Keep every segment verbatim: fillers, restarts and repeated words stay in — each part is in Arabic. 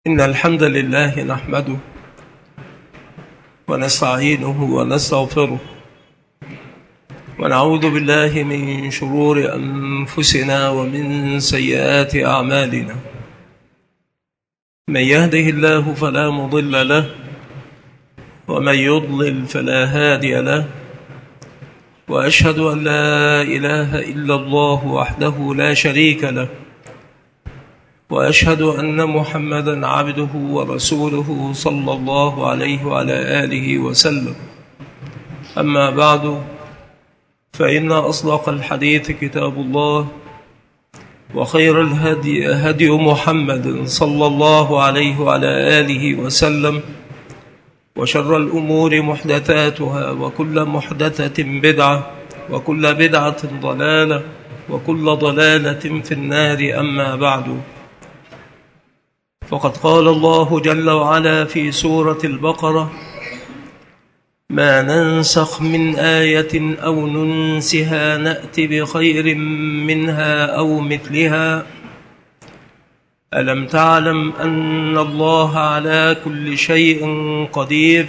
إن الحمد لله نحمده ونستعينه ونستغفره ونعوذ بالله من شرور أنفسنا ومن سيئات أعمالنا. من يهده الله فلا مضل له ومن يضلل فلا هادي له، وأشهد أن لا إله إلا الله وحده لا شريك له، وأشهد أن محمدًا عبده ورسوله صلى الله عليه وعلى آله وسلم. أما بعد، فإن أصدق الحديث كتاب الله، وخير الهدي هدي محمد صلى الله عليه وعلى آله وسلم، وشر الأمور محدثاتها، وكل محدثة بدعة، وكل بدعة ضلالة، وكل ضلالة في النار. أما بعد، فقد قال الله جل وعلا في سورة البقرة: ما ننسخ من آية أو ننسها نأت بخير منها أو مثلها ألم تعلم أن الله على كل شيء قدير.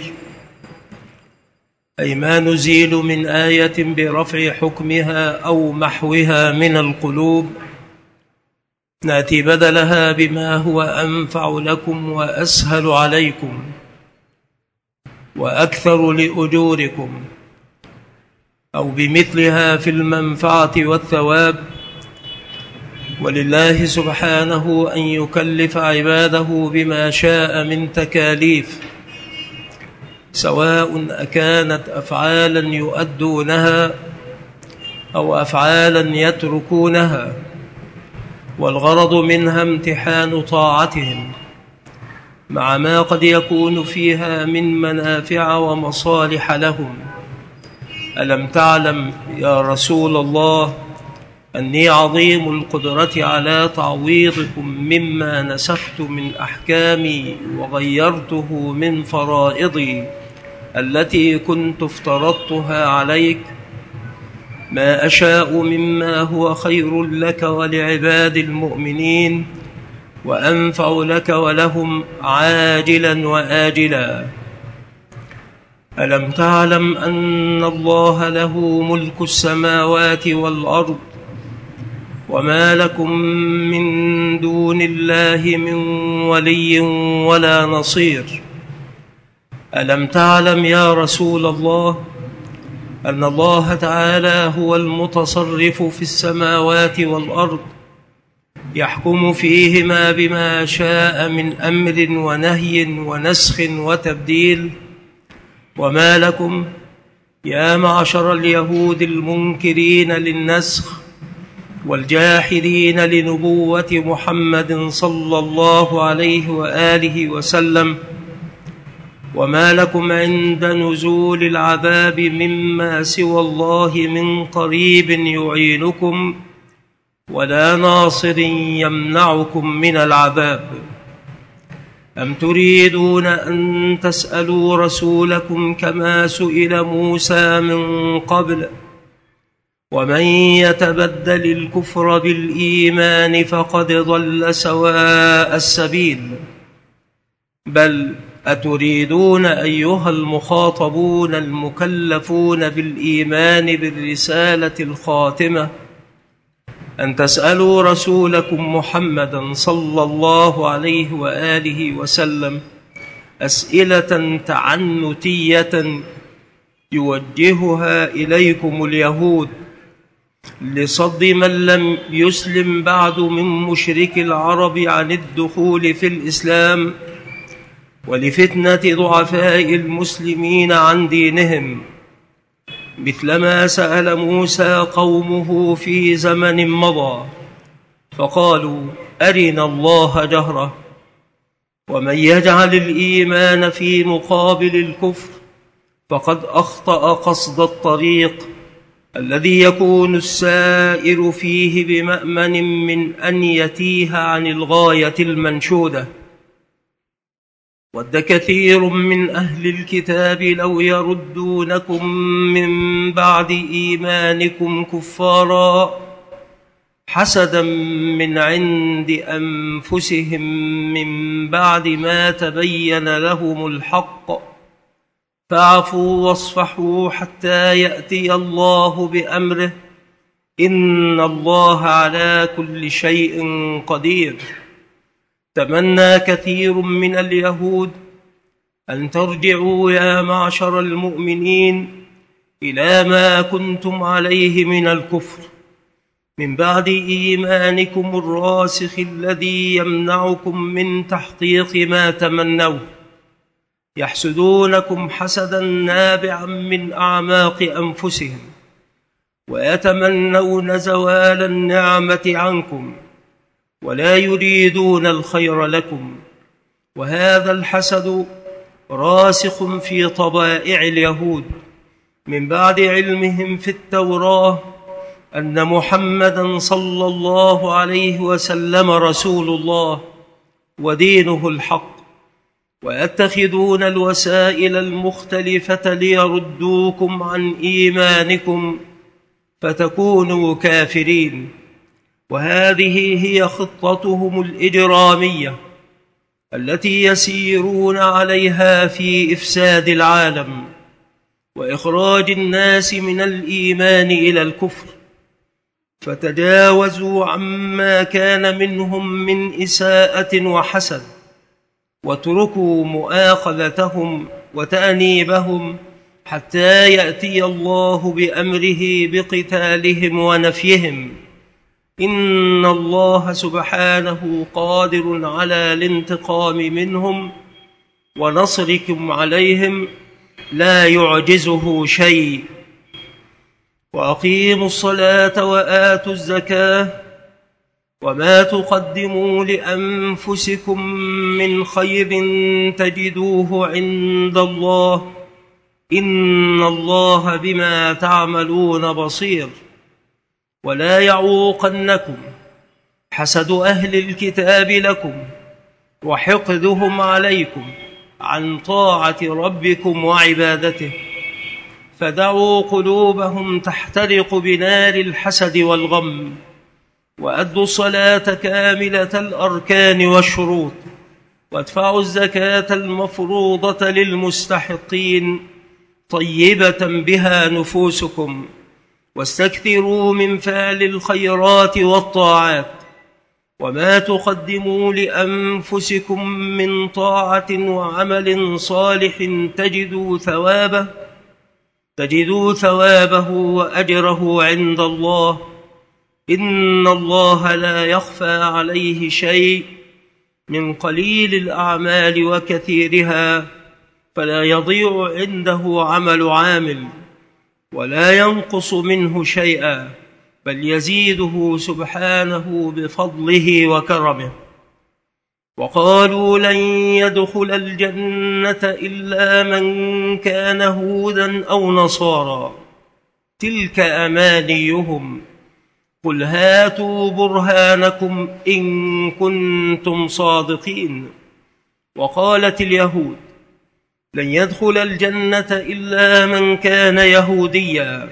أي ما نزيل من آية برفع حكمها أو محوها من القلوب نأتي بدلها بما هو أنفع لكم وأسهل عليكم وأكثر لأجوركم، أو بمثلها في المنفعة والثواب. ولله سبحانه أن يكلف عباده بما شاء من تكاليف، سواء أكانت أفعالا يؤدونها أو أفعالا يتركونها، والغرض منها امتحان طاعتهم مع ما قد يكون فيها من منافع ومصالح لهم. ألم تعلم يا رسول الله أني عظيم القدرة على تعويضكم مما نسخت من أحكامي وغيرته من فرائضي التي كنت افترضتها عليك، ما أشاء مما هو خير لك ولعباد المؤمنين وأنفع لك ولهم عاجلا وآجلا. ألم تعلم أن الله له ملك السماوات والأرض وما لكم من دون الله من ولي ولا نصير. ألم تعلم يا رسول الله أن الله تعالى هو المتصرف في السماوات والأرض، يحكم فيهما بما شاء من أمر ونهي ونسخ وتبديل. وما لكم يا معشر اليهود المنكرين للنسخ والجاحدين لنبوة محمد صلى الله عليه وآله وسلم، وما لكم عند نزول العذاب مما سوى الله من قريب يعينكم ولا ناصر يمنعكم من العذاب. أم تريدون أن تسألوا رسولكم كما سئل موسى من قبل؟ ومن يتبدل الكفر بالإيمان فقد ضل سواء السبيل. بل أتريدون أيها المخاطبون المكلفون بالإيمان بالرسالة الخاتمة أن تسألوا رسولكم محمدا صلى الله عليه وآله وسلم أسئلة تعنتية يوجهها إليكم اليهود لصد من لم يسلم بعد من مشرك العرب عن الدخول في الإسلام، ولفتنة ضعفاء المسلمين عن دينهم، مثلما سأل موسى قومه في زمن مضى فقالوا أرنا الله جهرة. ومن يجعل الإيمان في مقابل الكفر فقد أخطأ قصد الطريق الذي يكون السائر فيه بمأمن من أن يتيه عن الغاية المنشودة. ود كثير من أهل الكتاب لو يردونكم من بعد إيمانكم كفارا حسدا من عند أنفسهم من بعد ما تبين لهم الحق، فاعفوا واصفحوا حتى يأتي الله بأمره، إن الله على كل شيء قدير. تمنى كثير من اليهود أن ترجعوا يا معشر المؤمنين إلى ما كنتم عليه من الكفر من بعد إيمانكم الراسخ الذي يمنعكم من تحقيق ما تمنوه. يحسدونكم حسدا نابعا من أعماق أنفسهم، ويتمنون زوال النعمة عنكم، ولا يريدون الخير لكم. وهذا الحسد راسخ في طبائع اليهود من بعد علمهم في التوراة أن محمدًا صلى الله عليه وسلم رسول الله ودينه الحق، ويتخذون الوسائل المختلفة ليردوكم عن إيمانكم فتكونوا كافرين. وهذه هي خطتهم الإجرامية التي يسيرون عليها في إفساد العالم وإخراج الناس من الإيمان إلى الكفر. فتجاوزوا عما كان منهم من إساءة وحسد، واتركوا مؤاخذتهم وتأنيبهم حتى يأتي الله بأمره بقتالهم ونفيهم. إن الله سبحانه قادر على الانتقام منهم ونصركم عليهم، لا يعجزه شيء. وأقيموا الصلاة وآتوا الزكاة، وما تقدموا لأنفسكم من خير تجدوه عند الله، إن الله بما تعملون بصير. ولا يعوقنكم حسد أهل الكتاب لكم وحقدهم عليكم عن طاعة ربكم وعبادته، فدعوا قلوبهم تحترق بنار الحسد والغم، وأدوا الصلاة كاملة الأركان والشروط، وادفعوا الزكاة المفروضة للمستحقين طيبة بها نفوسكم، واستكثروا من فعل الخيرات والطاعات. وما تقدموا لأنفسكم من طاعة وعمل صالح تجدوا ثوابه تجدوا ثوابه وأجره عند الله، إن الله لا يخفى عليه شيء من قليل الأعمال وكثيرها، فلا يضيع عنده عمل عامل ولا ينقص منه شيئا، بل يزيده سبحانه بفضله وكرمه. وقالوا لن يدخل الجنة إلا من كان هودا أو نصارى، تلك أمانيهم، قل هاتوا برهانكم إن كنتم صادقين. وقالت اليهود لن يدخل الجنة إلا من كان يهوديا،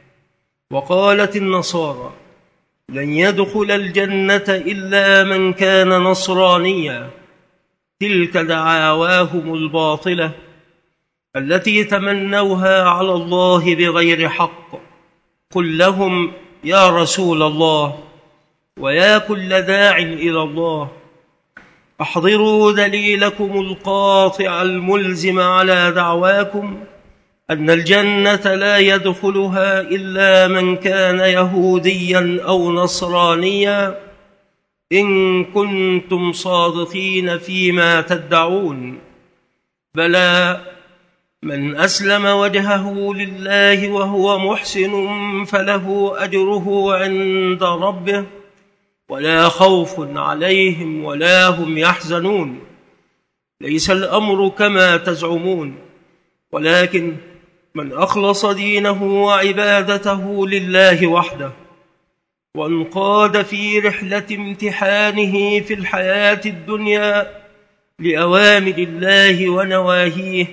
وقالت النصارى لن يدخل الجنة إلا من كان نصرانيا. تلك دعاواهم الباطلة التي تمنوها على الله بغير حق. قل لهم يا رسول الله ويا كل داع إلى الله، احضروا دليلكم القاطع الملزم على دعواكم أن الجنة لا يدخلها إلا من كان يهوديا أو نصرانيا، إن كنتم صادقين فيما تدعون. بلى، من أسلم وجهه لله وهو محسن فله أجره عند ربه ولا خوف عليهم ولا هم يحزنون. ليس الأمر كما تزعمون، ولكن من أخلص دينه وعبادته لله وحده وانقاد في رحلة امتحانه في الحياة الدنيا لأوامر الله ونواهيه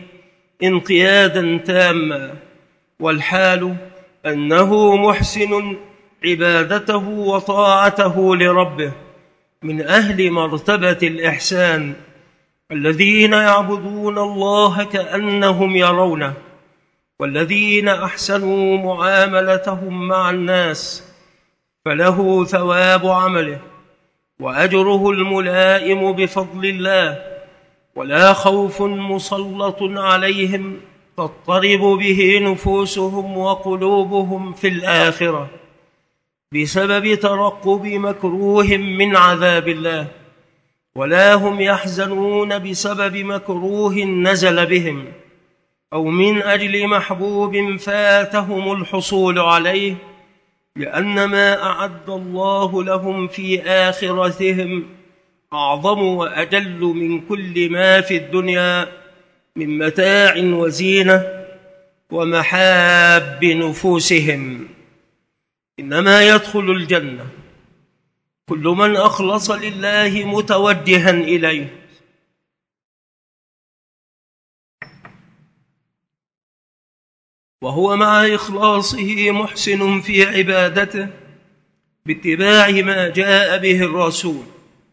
انقيادا تاما، والحال أنه محسن عبادته وطاعته لربه من أهل مرتبة الإحسان الذين يعبدون الله كأنهم يرونه، والذين أحسنوا معاملتهم مع الناس فله ثواب عمله وأجره الملائم بفضل الله، ولا خوف مسلط عليهم تضطرب به نفوسهم وقلوبهم في الآخرة بسبب ترقب مكروه من عذاب الله، ولا هم يحزنون بسبب مكروه نزل بهم أو من أجل محبوب فاتهم الحصول عليه، لأن ما أعد الله لهم في آخرتهم أعظم وأجل من كل ما في الدنيا من متاع وزينة ومحاب نفوسهم. إنما يدخل الجنة كل من أخلص لله متوجها إليه، وهو مع إخلاصه محسن في عبادته باتباع ما جاء به الرسول،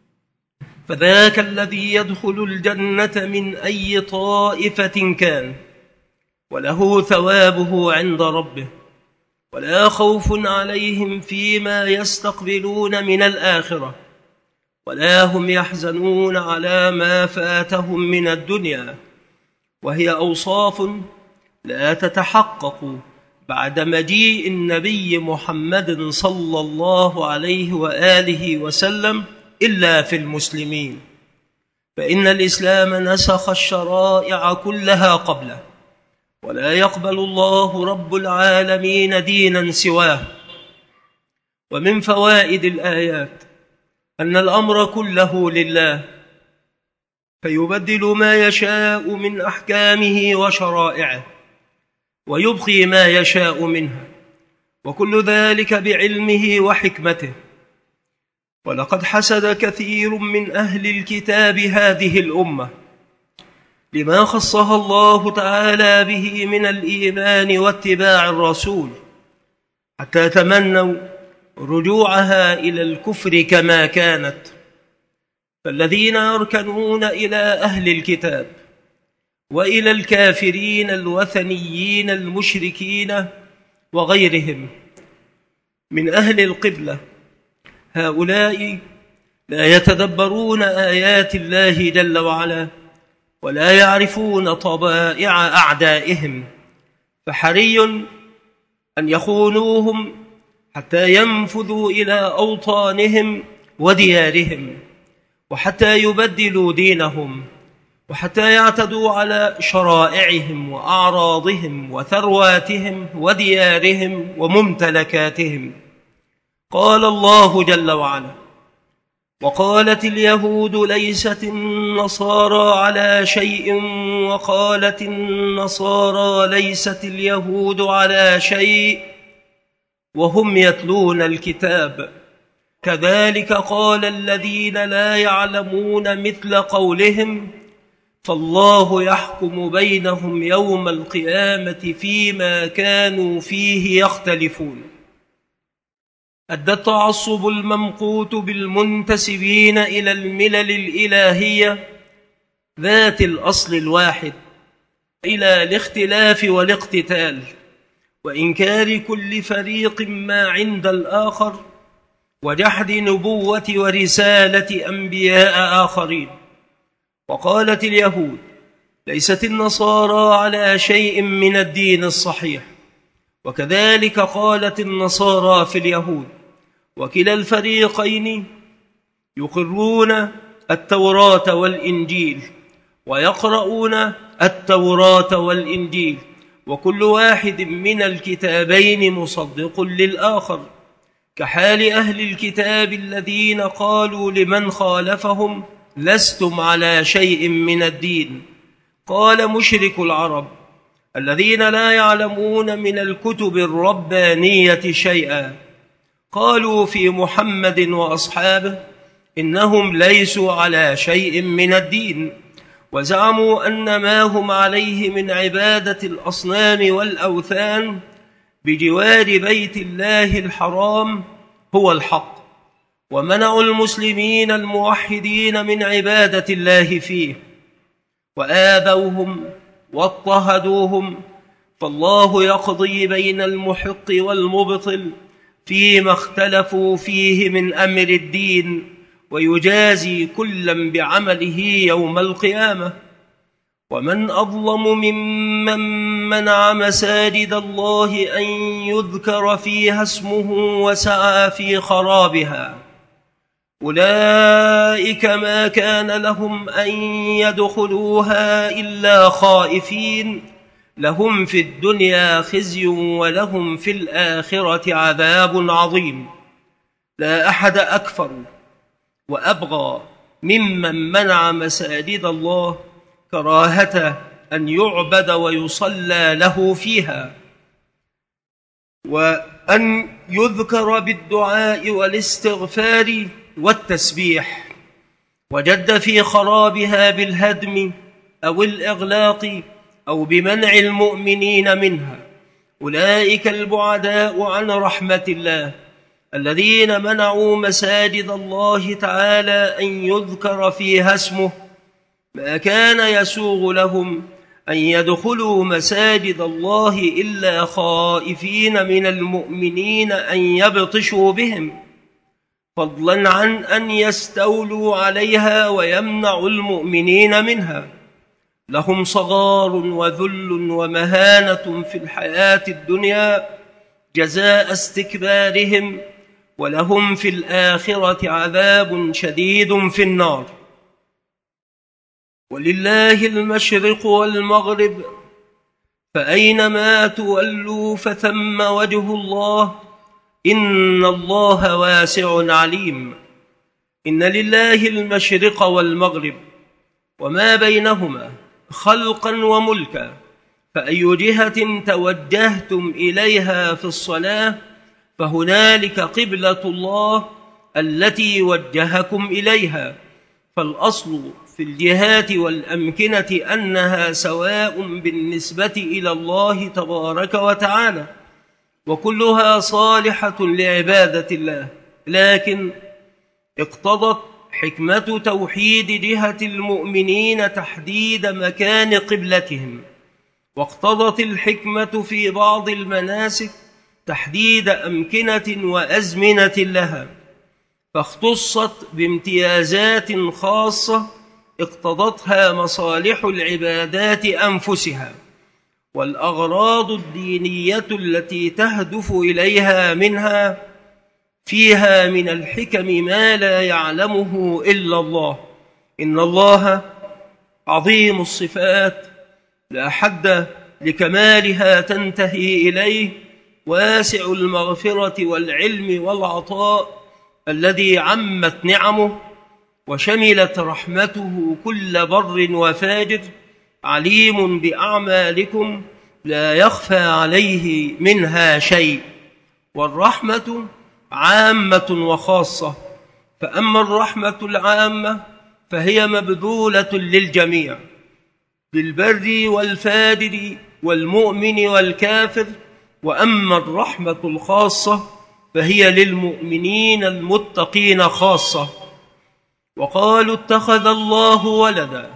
فذاك الذي يدخل الجنة من أي طائفة كان، وله ثوابه عند ربه، ولا خوف عليهم فيما يستقبلون من الآخرة، ولا هم يحزنون على ما فاتهم من الدنيا، وهي أوصاف لا تتحقق بعد مجيء النبي محمد صلى الله عليه وآله وسلم إلا في المسلمين، فإن الإسلام نسخ الشرائع كلها قبله، ولا يقبل الله رب العالمين دينا سواه. ومن فوائد الآيات أن الأمر كله لله، فيبدل ما يشاء من أحكامه وشرائعه ويبقي ما يشاء منها، وكل ذلك بعلمه وحكمته. ولقد حسد كثير من أهل الكتاب هذه الأمة لما خصها الله تعالى به من الإيمان واتباع الرسول، حتى تمنوا رجوعها إلى الكفر كما كانت. فالذين يركنون إلى أهل الكتاب وإلى الكافرين الوثنيين المشركين وغيرهم من أهل القبلة، هؤلاء لا يتدبرون آيات الله جل وعلا، ولا يعرفون طبائع أعدائهم، فحري أن يخونوهم حتى ينفذوا إلى أوطانهم وديارهم، وحتى يبدلوا دينهم، وحتى يعتدوا على شرائعهم وأعراضهم وثرواتهم وديارهم وممتلكاتهم. قال الله جل وعلا: وقالت اليهود ليست النصارى على شيء وقالت النصارى ليست اليهود على شيء وهم يتلون الكتاب كذلك قال الذين لا يعلمون مثل قولهم فالله يحكم بينهم يوم القيامة فيما كانوا فيه يختلفون. أدى التعصب الممقوت بالمنتسبين إلى الملل الإلهية ذات الأصل الواحد إلى الاختلاف والاقتتال وإنكار كل فريق ما عند الآخر وجحد نبوة ورسالة أنبياء آخرين. وقالت اليهود ليست النصارى على شيء من الدين الصحيح، وكذلك قالت النصارى في اليهود، وكلا الفريقين يقرون التوراة والإنجيل ويقرؤون التوراة والإنجيل، وكل واحد من الكتابين مصدق للآخر، كحال أهل الكتاب الذين قالوا لمن خالفهم لستم على شيء من الدين. قال مشرك العرب الذين لا يعلمون من الكتب الربانية شيئا، قالوا في محمد وأصحابه إنهم ليسوا على شيء من الدين، وزعموا أن ما هم عليه من عبادة الأصنام والأوثان بجوار بيت الله الحرام هو الحق، ومنعوا المسلمين الموحدين من عبادة الله فيه، وآذوهم واضطهدوهم، فالله يقضي بين المحق والمبطل فيما اختلفوا فيه من أمر الدين، ويجازي كلا بعمله يوم القيامة. ومن أظلم ممن منع مساجد الله أن يذكر فيها اسمه وسعى في خرابها، أولئك ما كان لهم أن يدخلوها إلا خائفين، لهم في الدنيا خزي ولهم في الآخرة عذاب عظيم. لا أحد أكفر وأبغى ممن منع مساجد الله كراهة أن يعبد ويصلى له فيها، وأن يذكر بالدعاء والاستغفار والتسبيح، وجد في خرابها بالهدم أو الإغلاق أو بمنع المؤمنين منها. أولئك البعداء عن رحمة الله الذين منعوا مساجد الله تعالى أن يذكر فيها اسمه، ما كان يسوغ لهم أن يدخلوا مساجد الله إلا خائفين من المؤمنين أن يبطشوا بهم، فضلا عن أن يستولوا عليها ويمنعوا المؤمنين منها. لهم صغار وذل ومهانة في الحياة الدنيا جزاء استكبارهم، ولهم في الآخرة عذاب شديد في النار. ولله المشرق والمغرب، فأينما تولوا فثم وجه الله، إن الله واسع عليم. إن لله المشرق والمغرب وما بينهما خلقا وملكا، فأي جهة توجهتم إليها في الصلاة فهنالك قبلة الله التي وجهكم إليها. فالأصل في الجهات والأمكنة أنها سواء بالنسبة إلى الله تبارك وتعالى، وكلها صالحة لعبادة الله، لكن اقتضت حكمة توحيد جهة المؤمنين تحديد مكان قبلتهم، واقتضت الحكمة في بعض المناسك تحديد أمكنة وأزمنة لها، فاختصت بامتيازات خاصة اقتضتها مصالح العبادات أنفسها، والأغراض الدينية التي تهدف إليها منها فيها من الحكم ما لا يعلمه إلا الله. إن الله عظيم الصفات لا حد لكمالها تنتهي إليه، واسع المغفرة والعلم والعطاء الذي عمت نعمه وشملت رحمته كل بر وفاجر، عليم بأعمالكم لا يخفى عليه منها شيء. والرحمة عامة وخاصة، فأما الرحمة العامة فهي مبذولة للجميع، بالبر والفاجر والمؤمن والكافر، وأما الرحمة الخاصة فهي للمؤمنين المتقين خاصة. وقالوا اتخذ الله ولدا،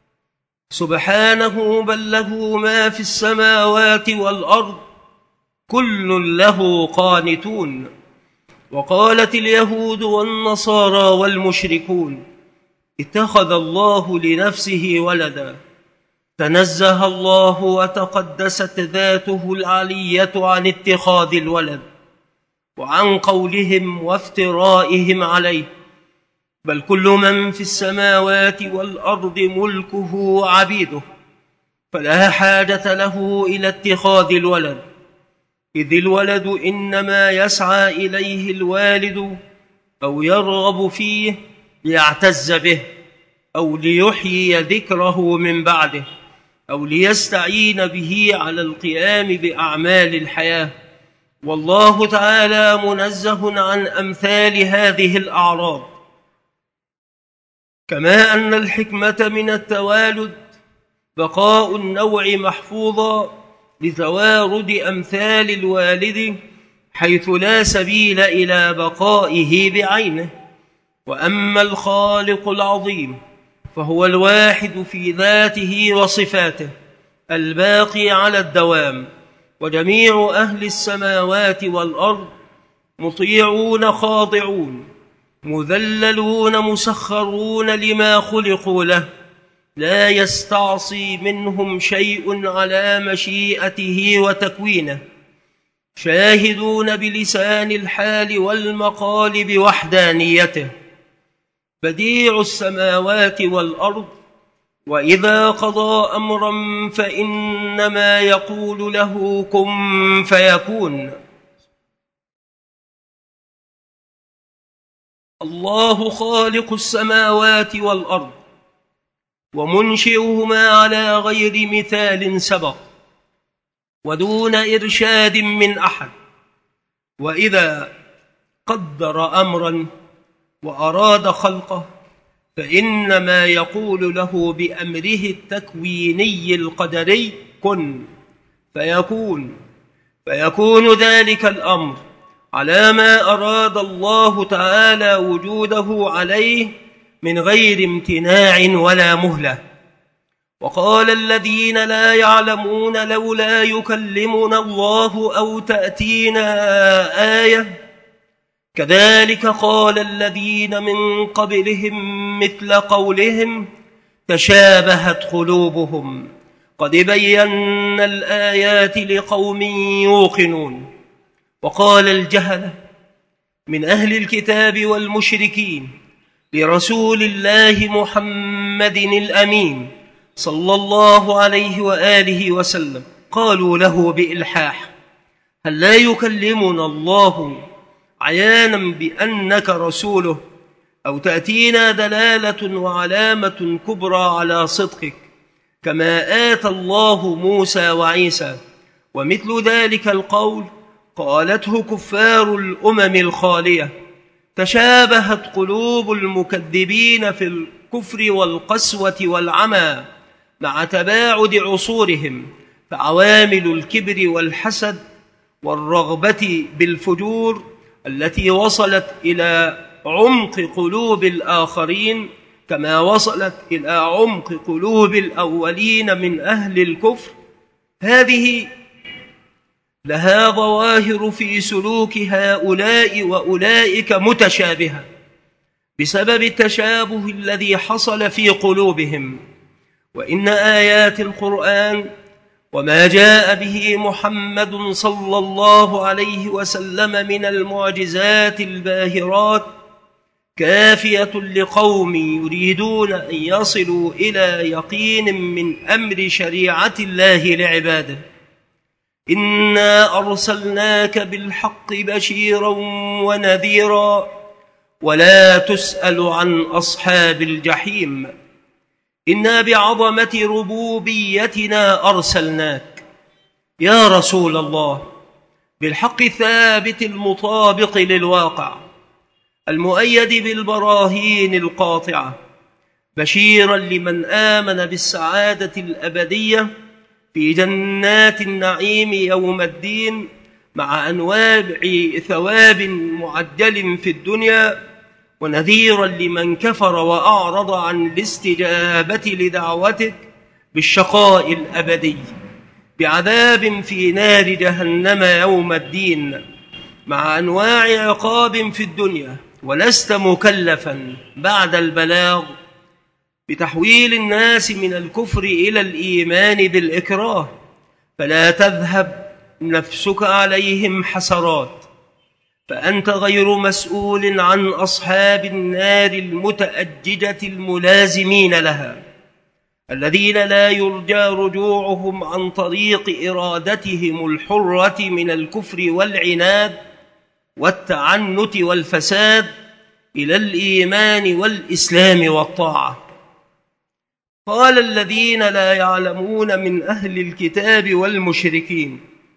سبحانه بل له ما في السماوات والأرض كل له قانتون. وقالت اليهود والنصارى والمشركون اتخذ الله لنفسه ولدا، تنزه الله وتقدست ذاته العلية عن اتخاذ الولد وعن قولهم وافترائهم عليه، بل كل من في السماوات والأرض ملكه وعبيده، فلا حاجة له إلى اتخاذ الولد، إذ الولد إنما يسعى إليه الوالد أو يرغب فيه ليعتز به، أو ليحيي ذكره من بعده، أو ليستعين به على القيام بأعمال الحياة. والله تعالى منزه عن أمثال هذه الأعراض. كما أن الحكمة من التوالد بقاء النوع محفوظا لتوارد أمثال الوالد حيث لا سبيل إلى بقائه بعينه. وأما الخالق العظيم فهو الواحد في ذاته وصفاته الباقي على الدوام، وجميع أهل السماوات والأرض مطيعون خاضعون مذللون مسخرون لما خلقوا له، لا يستعصي منهم شيء على مشيئته وتكوينه، شاهدون بلسان الحال والمقال بوحدانيته، بديع السماوات والأرض، وإذا قضى أمرا فإنما يقول له كن فيكون. الله خالق السماوات والأرض ومنشئهما على غير مثال سبق ودون إرشاد من أحد، وإذا قدر أمرا وأراد خلقه فإنما يقول له بأمره التكويني القدري كن فيكون، فيكون ذلك الأمر على ما أراد الله تعالى وجوده عليه من غير امتناع ولا مهلة. وقال الذين لا يعلمون لولا يكلمنا الله أو تأتينا آية، كذلك قال الذين من قبلهم مثل قولهم تشابهت قلوبهم قد بينا الآيات لقوم يوقنون. وقال الجهلة من أهل الكتاب والمشركين لرسول الله محمد الأمين صلى الله عليه وآله وسلم، قالوا له بإلحاح هل لا يكلمنا الله عيانا بأنك رسوله أو تأتينا دلالة وعلامة كبرى على صدقك كما آتى الله موسى وعيسى. ومثل ذلك القول قالته كفار الأمم الخالية، تشابهت قلوب المكذبين في الكفر والقسوة والعمى مع تباعد عصورهم، فعوامل الكبر والحسد والرغبة بالفجور التي وصلت إلى عمق قلوب الآخرين كما وصلت إلى عمق قلوب الأولين من أهل الكفر، هذه لها ظواهر في سلوك هؤلاء وأولئك متشابهة بسبب التشابه الذي حصل في قلوبهم. وإن آيات القرآن وما جاء به محمد صلى الله عليه وسلم من المعجزات الباهرات كافية لقوم يريدون أن يصلوا إلى يقين من أمر شريعة الله لعباده. إنا أرسلناك بالحق بشيرا ونذيرا ولا تسأل عن أصحاب الجحيم. إنا بعظمة ربوبيتنا أرسلناك يا رسول الله بالحق الثابت المطابق للواقع المؤيد بالبراهين القاطعة، بشيرا لمن آمن بالسعادة الأبدية في جنات النعيم يوم الدين مع أنواع ثواب معجل في الدنيا، ونذيرا لمن كفر وأعرض عن الاستجابة لدعوتك بالشقاء الأبدي بعذاب في نار جهنم يوم الدين مع أنواع عقاب في الدنيا. ولست مكلفا بعد البلاغ بتحويل الناس من الكفر إلى الإيمان بالإكراه، فلا تذهب نفسك عليهم حسرات، فأنت غير مسؤول عن أصحاب النار المتأججة الملازمين لها الذين لا يرجى رجوعهم عن طريق إرادتهم الحرة من الكفر والعناد والتعنت والفساد إلى الإيمان والإسلام والطاعة. قال الذين لا يعلمون من أهل الكتاب والمشركين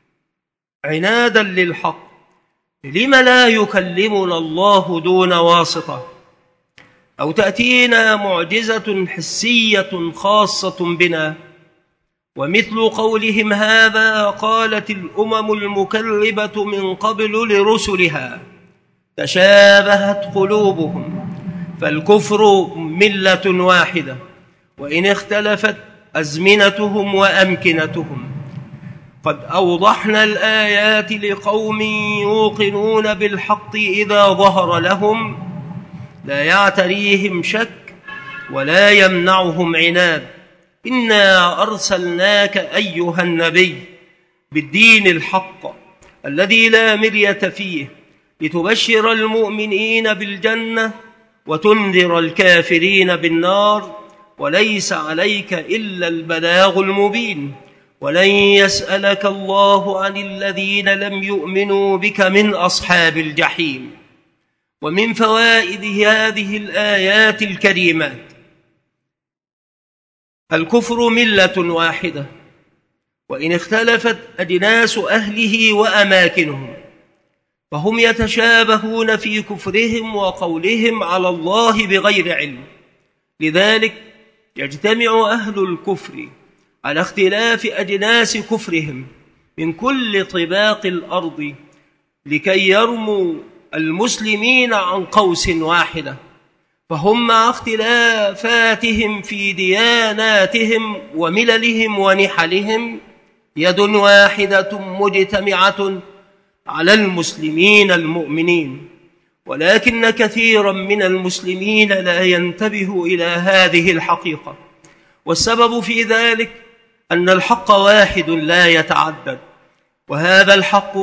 عنادا للحق لم لا يكلمنا الله دون واسطة أو تأتينا معجزة حسية خاصة بنا؟ ومثل قولهم هذا قالت الأمم المكذبة من قبل لرسلها تشابهت قلوبهم، فالكفر ملة واحدة وإن اختلفت أزمنتهم وأمكنتهم. قد أوضحنا الآيات لقوم يوقنون بالحق إذا ظهر لهم، لا يعتريهم شك ولا يمنعهم عناد. إنا أرسلناك أيها النبي بالدين الحق الذي لا مرية فيه، لتبشر المؤمنين بالجنة وتنذر الكافرين بالنار، وليس عليك إلا البلاغ المبين، ولن يسألك الله عن الذين لم يؤمنوا بك من أصحاب الجحيم. ومن فوائد هذه الآيات الكريمات: الكفر ملة واحدة وإن اختلفت أجناس أهله وأماكنهم، فهم يتشابهون في كفرهم وقولهم على الله بغير علم. لذلك يجتمع أهل الكفر على اختلاف أجناس كفرهم من كل طباق الأرض لكي يرموا المسلمين عن قوس واحدة، فهم مع اختلافاتهم في دياناتهم ومللهم ونحلهم يد واحدة مجتمعة على المسلمين المؤمنين، ولكن كثيرا من المسلمين لا ينتبه إلى هذه الحقيقة. والسبب في ذلك أن الحق واحد لا يتعدد، وهذا الحق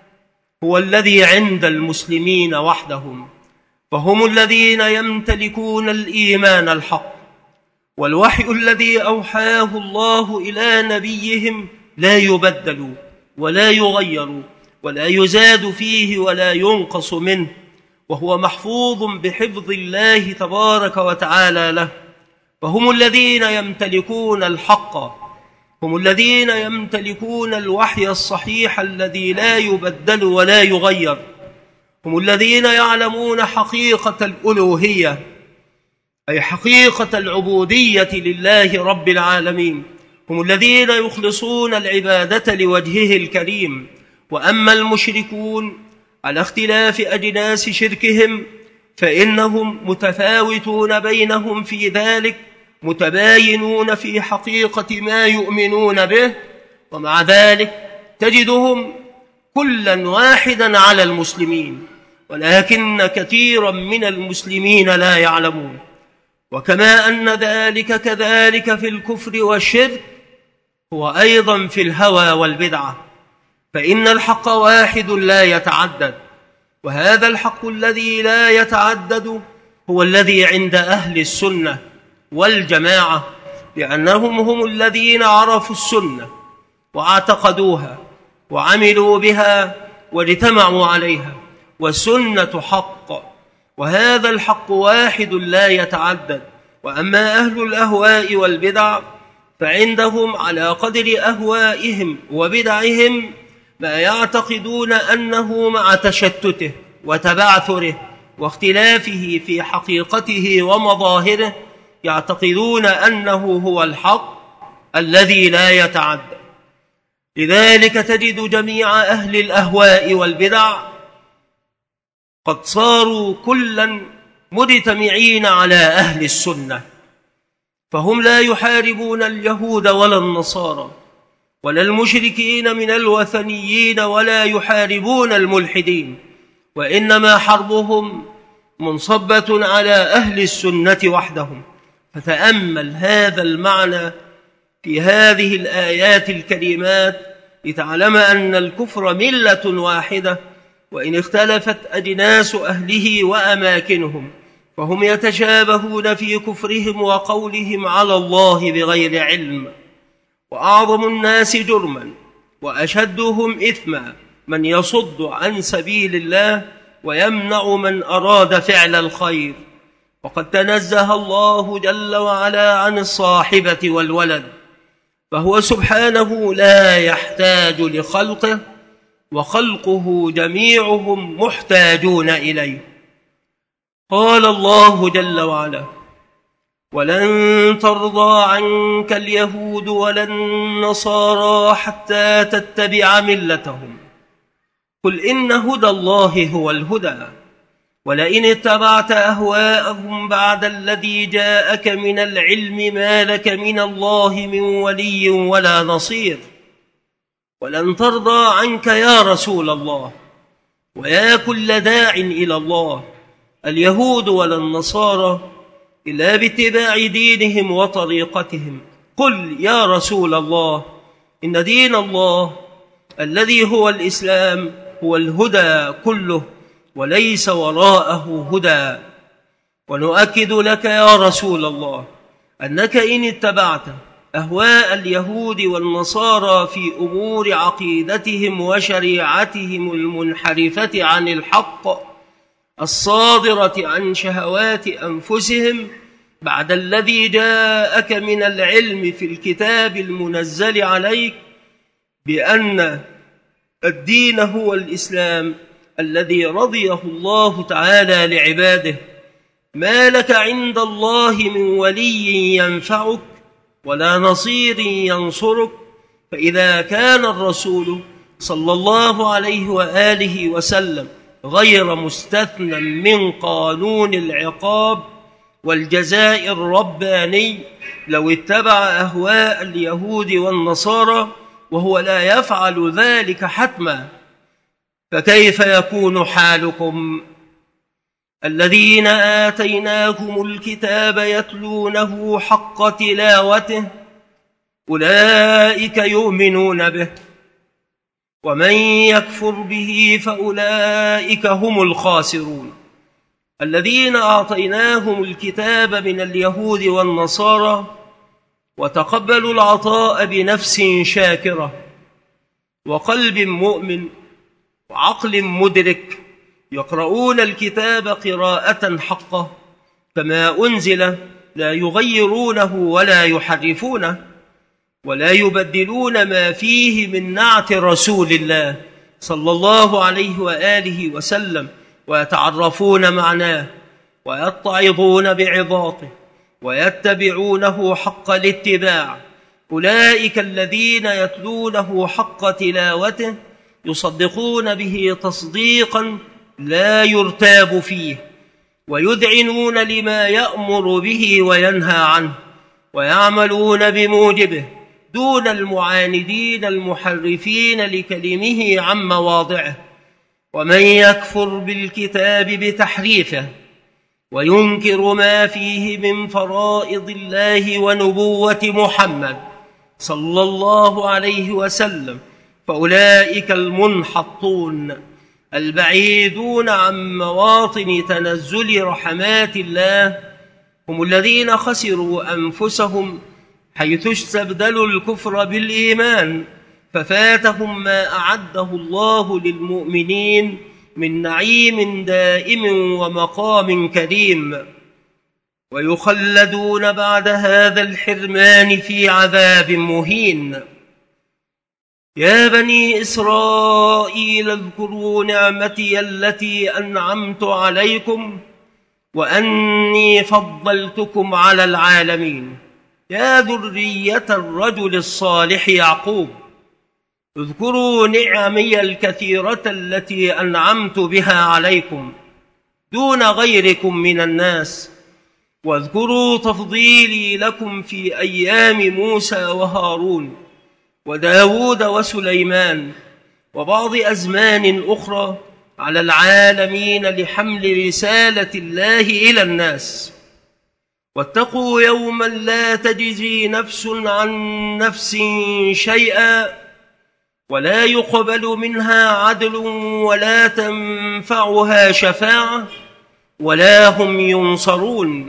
هو الذي عند المسلمين وحدهم، فهم الذين يمتلكون الإيمان الحق، والوحي الذي أوحاه الله إلى نبيهم لا يبدل ولا يغير ولا يزاد فيه ولا ينقص منه، وهو محفوظ بحفظ الله تبارك وتعالى له. فهم الذين يمتلكون الحق، هم الذين يمتلكون الوحي الصحيح الذي لا يبدل ولا يغير، هم الذين يعلمون حقيقة الألوهية، أي حقيقة العبودية لله رب العالمين، هم الذين يخلصون العبادة لوجهه الكريم. وأما المشركون على اختلاف أجناس شركهم فإنهم متفاوتون بينهم في ذلك، متباينون في حقيقة ما يؤمنون به، ومع ذلك تجدهم كلا واحدا على المسلمين، ولكن كثيرا من المسلمين لا يعلمون. وكما أن ذلك كذلك في الكفر والشرك، هو أيضا في الهوى والبدعة، فإن الحق واحد لا يتعدد، وهذا الحق الذي لا يتعدد هو الذي عند أهل السنة والجماعة، لأنهم هم الذين عرفوا السنة واعتقدوها وعملوا بها واجتمعوا عليها، والسنة حق، وهذا الحق واحد لا يتعدد. وأما أهل الأهواء والبدع فعندهم على قدر أهوائهم وبدعهم ما يعتقدون أنه مع تشتته وتبعثره واختلافه في حقيقته ومظاهره يعتقدون أنه هو الحق الذي لا يتعدى. لذلك تجد جميع أهل الأهواء والبدع قد صاروا كلا مجتمعين على أهل السنة، فهم لا يحاربون اليهود ولا النصارى ولا المشركين من الوثنيين، ولا يحاربون الملحدين، وإنما حربهم منصبة على أهل السنة وحدهم. فتأمل هذا المعنى في هذه الآيات الكريمات لتعلم أن الكفر ملة واحدة، وإن اختلفت أجناس أهله وأماكنهم فهم يتشابهون في كفرهم وقولهم على الله بغير علم. وأعظم الناس جرما وأشدهم إثما من يصد عن سبيل الله ويمنع من أراد فعل الخير. وقد تنزه الله جل وعلا عن الصاحبة والولد، فهو سبحانه لا يحتاج لخلقه، وخلقه جميعهم محتاجون إليه. قال الله جل وعلا: ولن ترضى عنك اليهود ولا النصارى حتى تتبع ملتهم. قل إن هدى الله هو الهدى، ولئن اتبعت أهواءهم بعد الذي جاءك من العلم ما لك من الله من ولي ولا نصير. ولن ترضى عنك يا رسول الله ويا كل داع إلى الله اليهود ولا النصارى إلا باتباع دينهم وطريقتهم. قل يا رسول الله إن دين الله الذي هو الإسلام هو الهدى كله وليس وراءه هدى. ونؤكد لك يا رسول الله أنك إن اتبعت أهواء اليهود والنصارى في أمور عقيدتهم وشريعتهم المنحرفة عن الحق الصادرة عن شهوات أنفسهم بعد الذي جاءك من العلم في الكتاب المنزل عليك بأن الدين هو الإسلام الذي رضيه الله تعالى لعباده، ما لك عند الله من ولي ينفعك ولا نصير ينصرك. فإذا كان الرسول صلى الله عليه وآله وسلم غير مستثنى من قانون العقاب والجزاء الرباني لو اتبع أهواء اليهود والنصارى وهو لا يفعل ذلك حتما، فكيف يكون حالكم؟ الذين آتيناهم الكتاب يتلونه حق تلاوته أولئك يؤمنون به، ومن يكفر به فأولئك هم الخاسرون. الذين أعطيناهم الكتاب من اليهود والنصارى وتقبلوا العطاء بنفس شاكرة وقلب مؤمن وعقل مدرك يقرؤون الكتاب قراءة حقه كما أنزل، لا يغيرونه ولا يحرفونه ولا يبدلون ما فيه من نعت رسول الله صلى الله عليه وآله وسلم، ويتعرفون معناه ويتعظون بعظاته ويتبعونه حق الاتباع. أولئك الذين يتلونه حق تلاوته يصدقون به تصديقا لا يرتاب فيه، ويذعنون لما يأمر به وينهى عنه ويعملون بموجبه دون المعاندين المحرفين لكلمه عن مواضعه. ومن يكفر بالكتاب بتحريفه وينكر ما فيه من فرائض الله ونبوة محمد صلى الله عليه وسلم فأولئك المنحطون البعيدون عن مواطن تنزل رحمات الله، هم الذين خسروا أنفسهم حيث استبدلوا الكفر بالإيمان ففاتهم ما أعده الله للمؤمنين من نعيم دائم ومقام كريم، ويخلدون بعد هذا الحرمان في عذاب مهين. يا بني إسرائيل اذكروا نعمتي التي أنعمت عليكم وأني فضلتكم على العالمين. يا ذرية الرجل الصالح يعقوب اذكروا نعمي الكثيرة التي أنعمت بها عليكم دون غيركم من الناس، واذكروا تفضيلي لكم في أيام موسى وهارون وداود وسليمان وبعض أزمان أخرى على العالمين لحمل رسالة الله إلى الناس. واتقوا يوما لا تجزي نفس عن نفس شيئا ولا يقبل منها عدل ولا تنفعها شفاعة ولا هم ينصرون.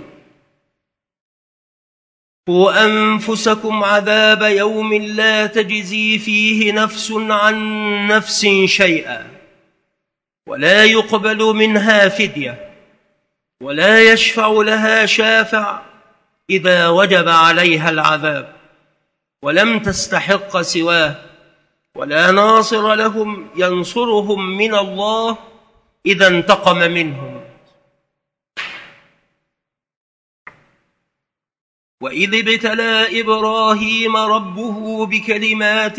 قوا أنفسكم عذاب يوم لا تجزي فيه نفس عن نفس شيئا ولا يقبل منها فدية ولا يشفع لها شافع إذا وجب عليها العذاب ولم تستحق سواه، ولا ناصر لهم ينصرهم من الله إذا انتقم منهم. وإذ ابتلى إبراهيم ربه بكلمات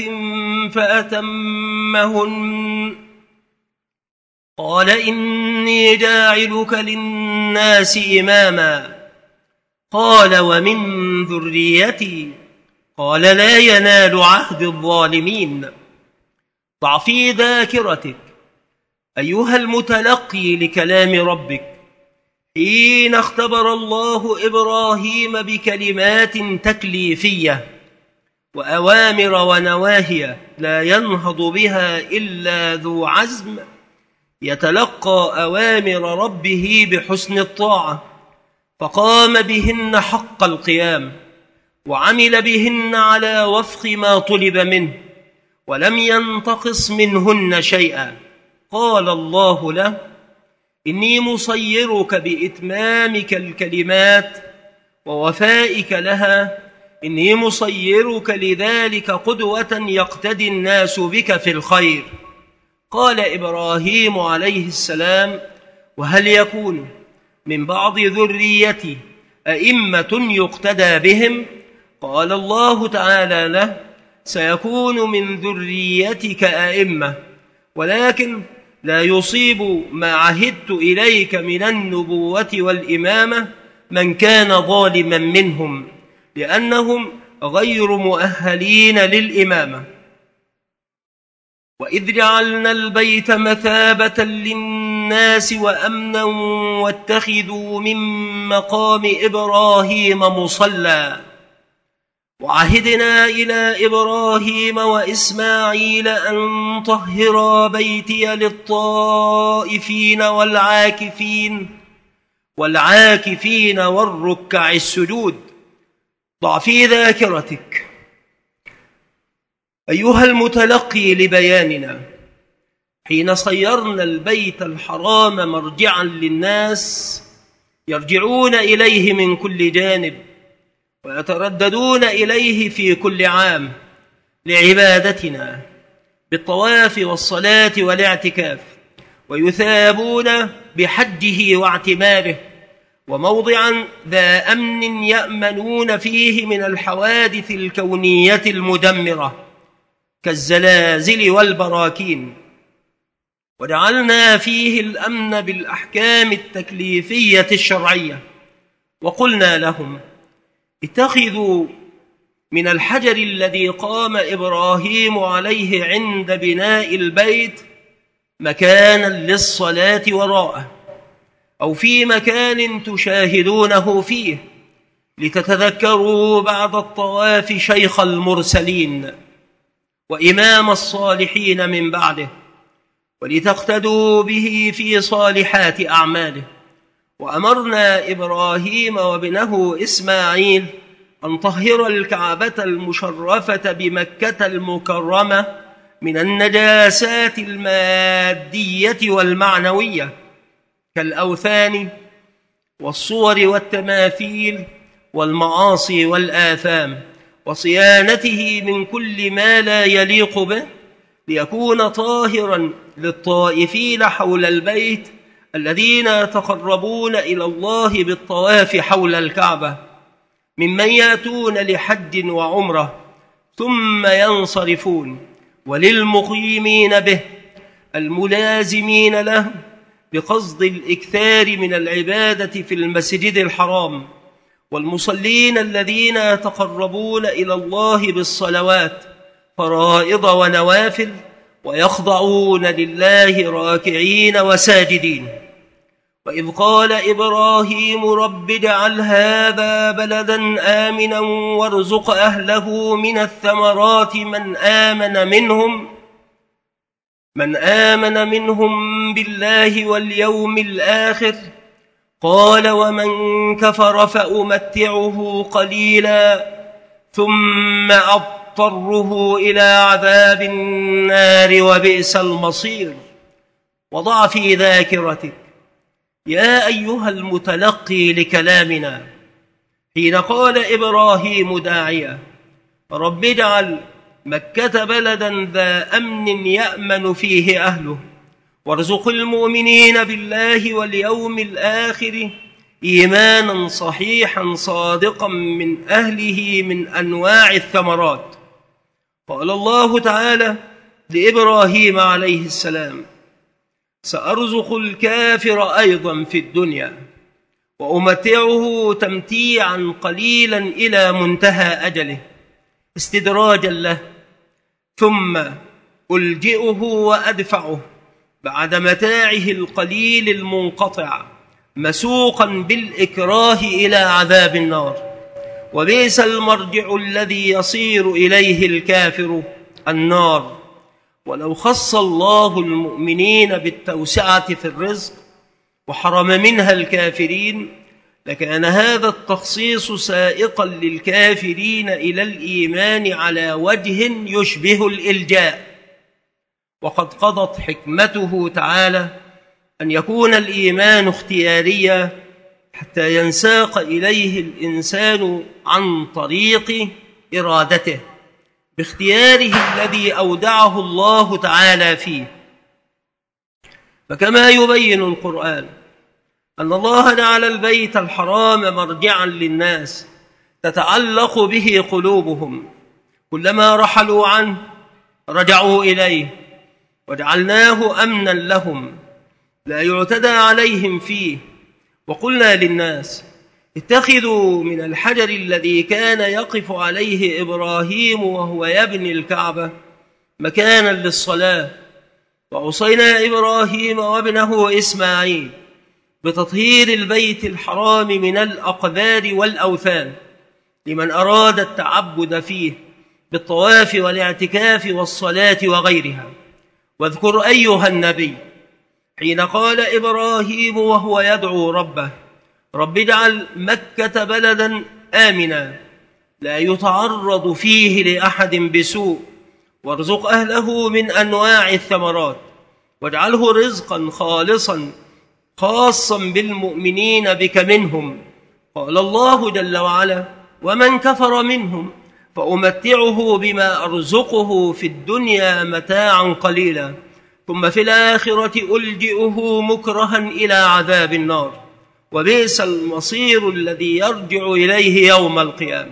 فأتمهن قال إني جاعلك للناس إماما قال ومن ذريتي قال لا ينال عهد الظالمين. ضع في ذاكرتك أيها المتلقي لكلام ربك حين اختبر الله إبراهيم بكلمات تكليفية وأوامر ونواهي لا ينهض بها إلا ذو عزم يتلقى أوامر ربه بحسن الطاعة، فقام بهن حق القيام وعمل بهن على وفق ما طلب منه ولم ينتقص منهن شيئا. قال الله له إني مصيرك بإتمامك الكلمات ووفائك لها، إني مصيرك لذلك قدوة يقتدي الناس بك في الخير. قال إبراهيم عليه السلام وهل يكون من بعض ذريتي أئمة يقتدى بهم؟ قال الله تعالى له سيكون من ذريتك أئمة، ولكن لا يصيب ما عهدت إليك من النبوة والإمامة من كان ظالما منهم، لأنهم غير مؤهلين للإمامة. وإذ جعلنا البيت مثابة للناس وأمنا واتخذوا من مقام إبراهيم مصلى وعهدنا إلى إبراهيم وإسماعيل أن طهرا بيتي للطائفين والعاكفين والعاكفين والركع السجود. ضع في ذاكرتك أيها المتلقي لبياننا حين صيرنا البيت الحرام مرجعا للناس يرجعون إليه من كل جانب ويترددون إليه في كل عام لعبادتنا بالطواف والصلاة والاعتكاف، ويثابون بحجه واعتماره، وموضعا ذا أمن يأمنون فيه من الحوادث الكونية المدمرة كالزلازل والبراكين. وجعلنا فيه الأمن بالأحكام التكليفية الشرعية، وقلنا لهم اتخذوا من الحجر الذي قام إبراهيم عليه عند بناء البيت مكانا للصلاة وراءه أو في مكان تشاهدونه فيه لتتذكروا بعد الطواف شيخ المرسلين وإمام الصالحين من بعده، ولتقتدوا به في صالحات أعماله. وأمرنا إبراهيم وابنه إسماعيل أن طهر الكعبة المشرفة بمكة المكرمة من النجاسات المادية والمعنوية كالأوثان والصور والتماثيل والمعاصي والآثام، وصيانته من كل ما لا يليق به ليكون طاهرا للطائفين حول البيت الذين يتقربون إلى الله بالطواف حول الكعبة ممن يأتون لحج وعمرة ثم ينصرفون، وللمقيمين به الملازمين له بقصد الإكثار من العبادة في المسجد الحرام، والمصلين الذين يتقربون إلى الله بالصلوات فرائض ونوافل ويخضعون لله راكعين وساجدين. وإذ قال إبراهيم رب اجعل هذا بلدا آمنا وارزق أهله من الثمرات من آمن منهم من آمن منهم بالله واليوم الآخر قال ومن كفر فأمتعه قليلا ثم أضطره إلى عذاب النار وبئس المصير. وضع في ذاكرتك يا أيها المتلقي لكلامنا حين قال إبراهيم داعيا رب اجعل مكة بلدا ذا أمن يأمن فيه أهله وارزق المؤمنين بالله واليوم الآخر إيمانا صحيحا صادقا من أهله من أنواع الثمرات. قال الله تعالى لإبراهيم عليه السلام: سأرزق الكافر أيضا في الدنيا وأمتعه تمتيعا قليلا إلى منتهى أجله استدراجا له، ثم ألجئه وأدفعه بعد متاعه القليل المنقطع مسوقا بالإكراه إلى عذاب النار. وبئس المرجع الذي يصير إليه الكافر النار. ولو خص الله المؤمنين بالتوسعة في الرزق وحرم منها الكافرين لكان هذا التخصيص سائقا للكافرين إلى الإيمان على وجه يشبه الإلجاء. وقد قضت حكمته تعالى أن يكون الإيمان اختياريا حتى ينساق إليه الإنسان عن طريق إرادته باختياره الذي أودعه الله تعالى فيه. فكما يبين القرآن أن الله جعل البيت الحرام مرجعا للناس تتعلق به قلوبهم، كلما رحلوا عنه رجعوا إليه، وجعلناه أمنا لهم لا يعتدى عليهم فيه. وقلنا للناس: اتخذوا من الحجر الذي كان يقف عليه إبراهيم وهو يبني الكعبة مكانا للصلاة. وأوصينا إبراهيم وابنه إسماعيل بتطهير البيت الحرام من الأقذار والأوثان لمن أراد التعبد فيه بالطواف والاعتكاف والصلاة وغيرها. واذكر أيها النبي حين قال إبراهيم وهو يدعو ربه: رب اجعل مكة بلدا آمنا لا يتعرض فيه لأحد بسوء، وارزق أهله من أنواع الثمرات، واجعله رزقا خالصا خاصا بالمؤمنين بك منهم. قال الله جل وعلا: ومن كفر منهم فأمتعه بما أرزقه في الدنيا متاعا قليلا ثم في الآخرة ألجئه مكرها إلى عذاب النار، وبئس المصير الذي يرجع إليه يوم القيامة.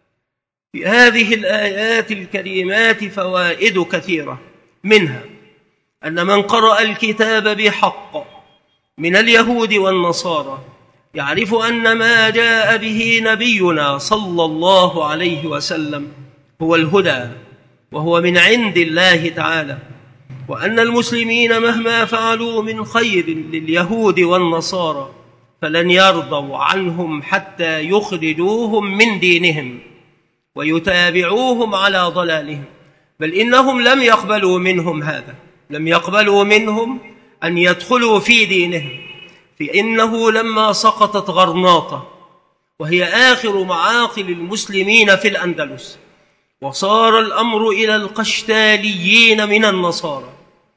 في هذه الآيات الكريمات فوائد كثيرة، منها أن من قرأ الكتاب بحق من اليهود والنصارى يعرف أن ما جاء به نبينا صلى الله عليه وسلم هو الهدى وهو من عند الله تعالى، وأن المسلمين مهما فعلوا من خير لليهود والنصارى فلن يرضوا عنهم حتى يخرجوهم من دينهم ويتابعوهم على ضلالهم، بل إنهم لم يقبلوا منهم هذا، لم يقبلوا منهم أن يدخلوا في دينهم. فإنه لما سقطت غرناطة وهي آخر معاقل المسلمين في الأندلس وصار الأمر إلى القشتاليين من النصارى،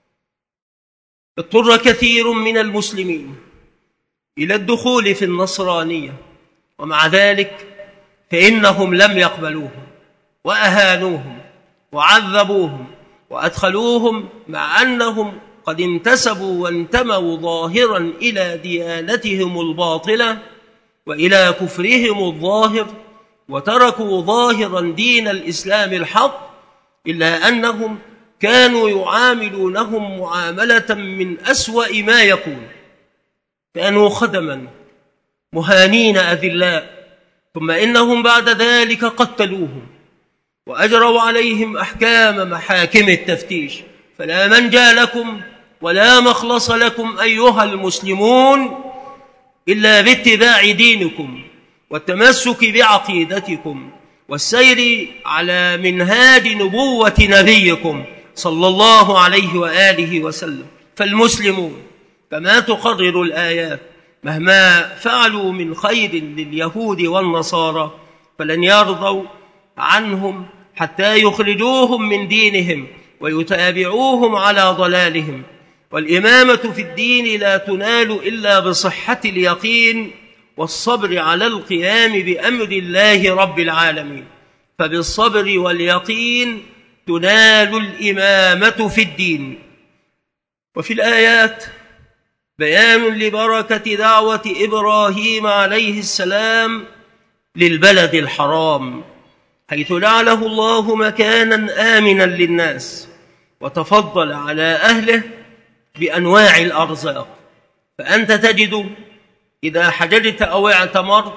اضطر كثير من المسلمين إلى الدخول في النصرانية، ومع ذلك فإنهم لم يقبلوهم وأهانوهم وعذبوهم وأدخلوهم مع أنهم قد انتسبوا وانتموا ظاهرا إلى ديانتهم الباطلة وإلى كفرهم الظاهر، وتركوا ظاهرا دين الإسلام الحق، إلا أنهم كانوا يعاملونهم معاملة من أسوأ ما يكون. كانوا خدما مهانين أذلاء، ثم إنهم بعد ذلك قتلوهم وأجروا عليهم أحكام محاكم التفتيش. فلا منجى لكم ولا مخلص لكم أيها المسلمون إلا باتباع دينكم والتمسك بعقيدتكم والسير على منهاج نبوة نبيكم صلى الله عليه وآله وسلم. فالمسلمون كما تقرر الآيات مهما فعلوا من خير لليهود والنصارى فلن يرضوا عنهم حتى يخرجوهم من دينهم ويتابعوهم على ضلالهم. والإمامة في الدين لا تنال إلا بصحة اليقين والصبر على القيام بأمر الله رب العالمين، فبالصبر واليقين تنال الإمامة في الدين. وفي الآيات بيان لبركة دعوة إبراهيم عليه السلام للبلد الحرام، حيث جعله الله مكانا آمنا للناس، وتفضل على أهله بأنواع الأرزاق. فأنت تجد إذا حججت أو اعتمرت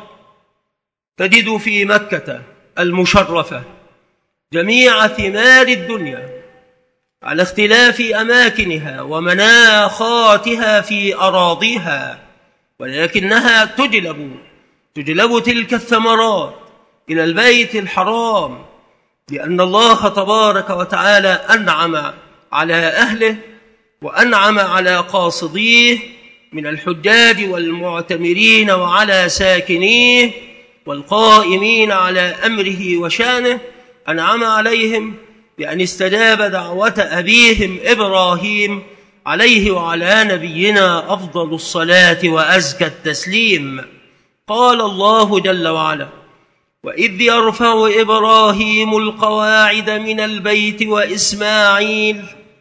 تجد في مكة المشرفة جميع ثمار الدنيا على اختلاف أماكنها ومناخاتها في أراضيها، ولكنها تجلب تجلب تلك الثمرات إلى البيت الحرام، لأن الله تبارك وتعالى أنعم على أهله وأنعم على قاصديه من الحجاج والمعتمرين وعلى ساكنيه والقائمين على أمره وشانه. أنعم عليهم بأن استجاب دعوة أبيهم إبراهيم عليه وعلى نبينا أفضل الصلاة وأزكى التسليم. قال الله جل وعلا: وإذ يرفع إبراهيم القواعد من البيت وإسماعيل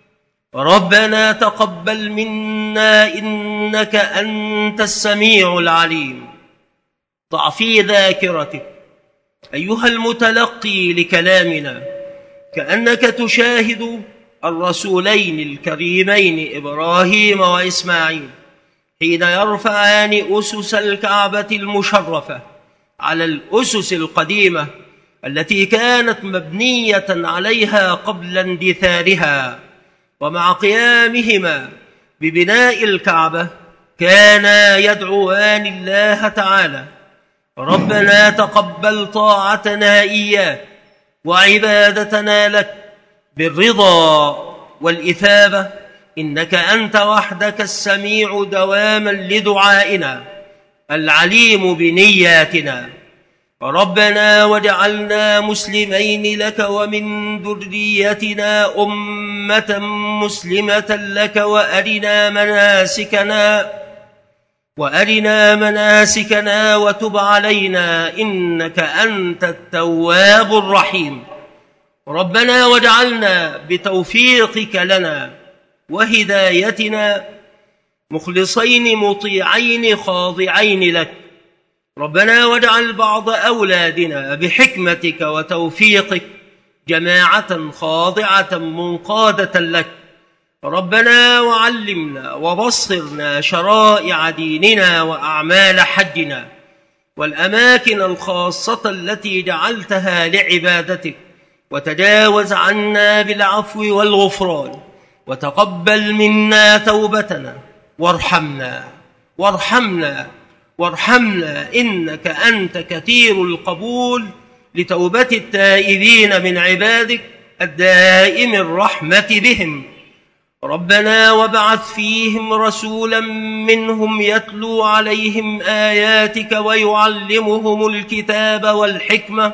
ربنا تقبل منا إنك أنت السميع العليم. ضع في ذاكرتك أيها المتلقي لكلامنا كأنك تشاهد الرسولين الكريمين إبراهيم وإسماعيل حين يرفعان أسس الكعبة المشرفة على الأسس القديمة التي كانت مبنية عليها قبل اندثارها. ومع قيامهما ببناء الكعبة كانا يدعوان الله تعالى: ربنا تقبل طاعتنا إياك وعبادتنا لك بالرضا والإثابة، إنك أنت وحدك السميع دواما لدعائنا العليم بنياتنا. ربنا واجعلنا مسلمين لك ومن ذريتنا أمة مسلمة لك وأرنا مناسكنا وأرنا مناسكنا وتب علينا إنك أنت التواب الرحيم. ربنا واجعلنا بتوفيقك لنا وهدايتنا مخلصين مطيعين خاضعين لك. ربنا واجعل بعض أولادنا بحكمتك وتوفيقك جماعة خاضعة منقادة لك. ربنا وعلمنا وبصرنا شرائع ديننا وأعمال حجنا والأماكن الخاصة التي جعلتها لعبادتك، وتجاوز عنا بالعفو والغفران، وتقبل منا توبتنا وارحمنا وارحمنا وارحمنا إنك أنت كثير القبول لتوبة التائبين من عبادك الدائم الرحمة بهم. ربنا وابعث فيهم رسولا منهم يتلو عليهم آياتك ويعلمهم الكتاب والحكمة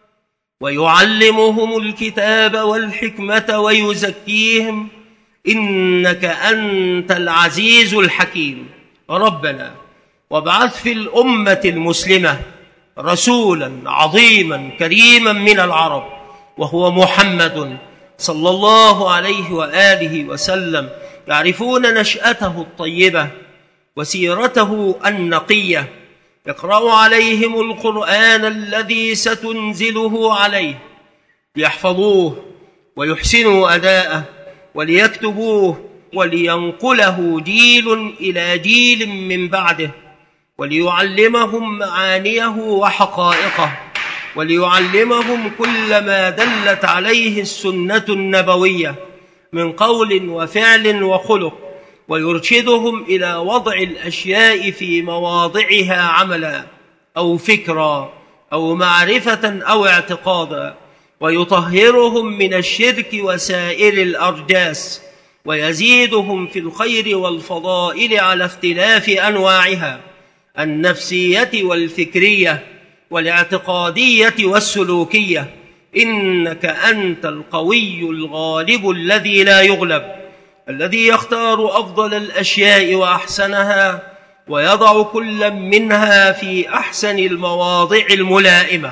ويعلمهم الكتاب والحكمة ويزكيهم إنك أنت العزيز الحكيم. ربنا وابعث في الأمة المسلمة رسولا عظيما كريما من العرب وهو محمد صلى الله عليه وآله وسلم، يعرفون نشأته الطيبة وسيرته النقية، يقرأ عليهم القرآن الذي ستنزله عليه ليحفظوه ويحسنوا أداءه وليكتبوه ولينقله جيل إلى جيل من بعده، وليعلمهم معانيه وحقائقه، وليعلمهم كل ما دلت عليه السنة النبوية من قول وفعل وخلق، ويرشدهم إلى وضع الأشياء في مواضعها عملا أو فكرا أو معرفة أو اعتقادا، ويطهرهم من الشرك وسائر الأرجاس، ويزيدهم في الخير والفضائل على اختلاف أنواعها النفسية والفكرية والاعتقادية والسلوكية. إنك أنت القوي الغالب الذي لا يغلب، الذي يختار أفضل الأشياء وأحسنها ويضع كل منها في أحسن المواضع الملائمة.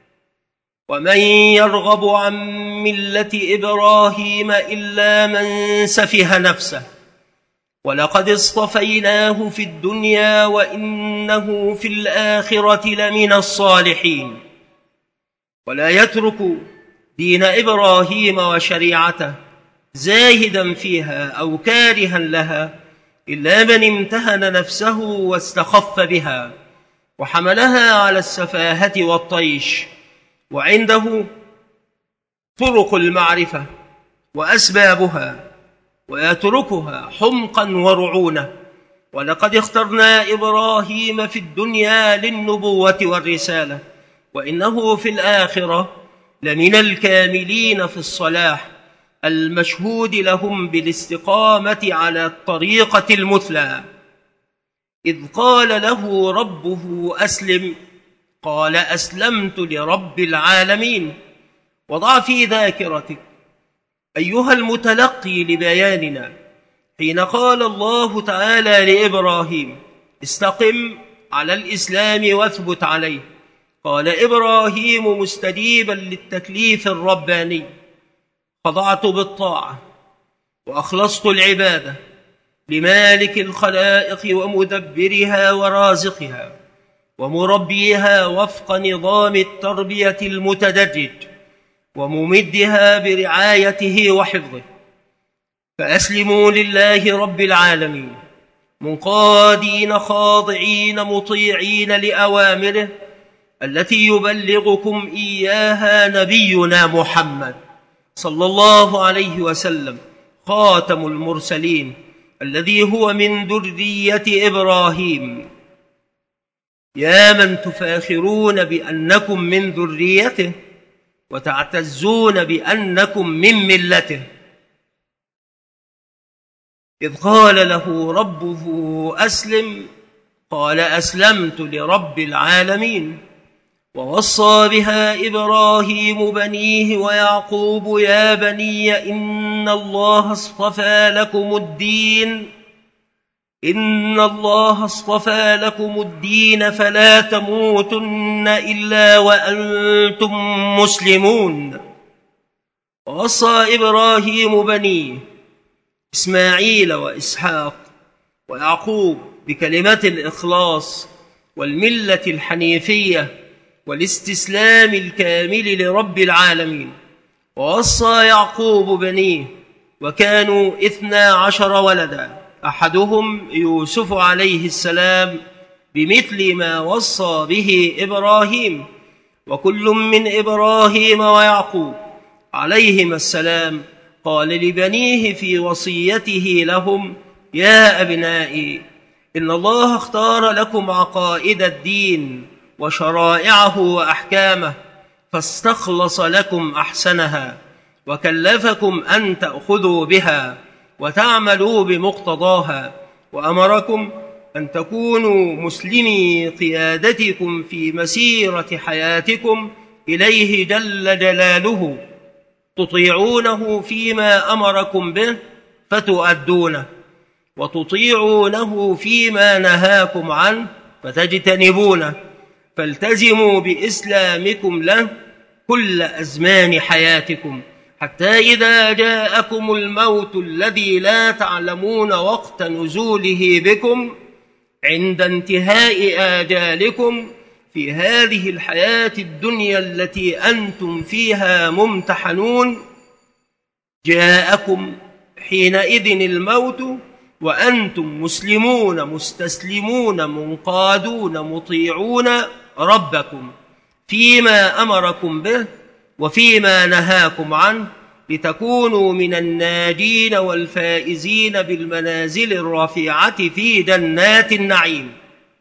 ومن يرغب عن ملة إبراهيم إلا من سفه نفسه ولقد اصطفيناه في الدنيا وإنه في الآخرة لمن الصالحين. ولا يترك دين إبراهيم وشريعته زاهدا فيها أو كارها لها إلا من امتهن نفسه واستخف بها وحملها على السفاهة والطيش، وعنده طرق المعرفة وأسبابها، ويتركها حمقا ورعونة. ولقد اخترنا إبراهيم في الدنيا للنبوة والرسالة وإنه في الآخرة لمن الكاملين في الصلاح المشهود لهم بالاستقامة على الطريقة المثلى. إذ قال له ربه أسلم قال أسلمت لرب العالمين. وضع في ذاكرتك أيها المتلقي لبياننا حين قال الله تعالى لإبراهيم استقم على الإسلام واثبت عليه، قال إبراهيم مستجيبا للتكليف الرباني: خضعت بالطاعة وأخلصت العبادة لمالك الخلائق ومدبرها ورازقها ومربيها وفق نظام التربية المتدرج وممدها برعايته وحفظه. فأسلموا لله رب العالمين منقادين خاضعين مطيعين لأوامره التي يبلغكم إياها نبينا محمد صلى الله عليه وسلم خاتم المرسلين الذي هو من ذرية إبراهيم. يا من تفاخرون بأنكم من ذريته وتعتزون بأنكم من ملته. إذ قال له ربه أسلم قال أسلمت لرب العالمين. ووصى بها إبراهيم بنيه ويعقوب: يا بني إن الله اصطفى لكم الدين إن الله اصطفى لكم الدين فلا تموتن إلا وأنتم مسلمون. ووصى إبراهيم بنيه إسماعيل وإسحاق ويعقوب بكلمة الإخلاص والملة الحنيفية والاستسلام الكامل لرب العالمين. ووصى يعقوب بنيه وكانوا اثنا عشر ولدا، أحدهم يوسف عليه السلام، بمثل ما وصى به إبراهيم، وكل من إبراهيم ويعقوب عليهما السلام قال لبنيه في وصيته لهم: يا أبنائي إن الله اختار لكم عقائد الدين وشرائعه وأحكامه فاستخلص لكم أحسنها وكلفكم أن تأخذوا بها وتعملوا بمقتضاها، وأمركم أن تكونوا مسلمي قيادتكم في مسيرة حياتكم إليه جل جلاله، تطيعونه فيما أمركم به فتؤدونه، وتطيعونه فيما نهاكم عنه فتجتنبونه. فالتزموا بإسلامكم له كل أزمان حياتكم، حتى إذا جاءكم الموت الذي لا تعلمون وقت نزوله بكم عند انتهاء آجالكم في هذه الحياة الدنيا التي أنتم فيها ممتحنون، جاءكم حينئذ الموت وأنتم مسلمون مستسلمون منقادون مطيعون ربكم فيما أمركم به وفيما نهاكم عنه، لتكونوا من الناجين والفائزين بالمنازل الرفيعة في جنات النعيم.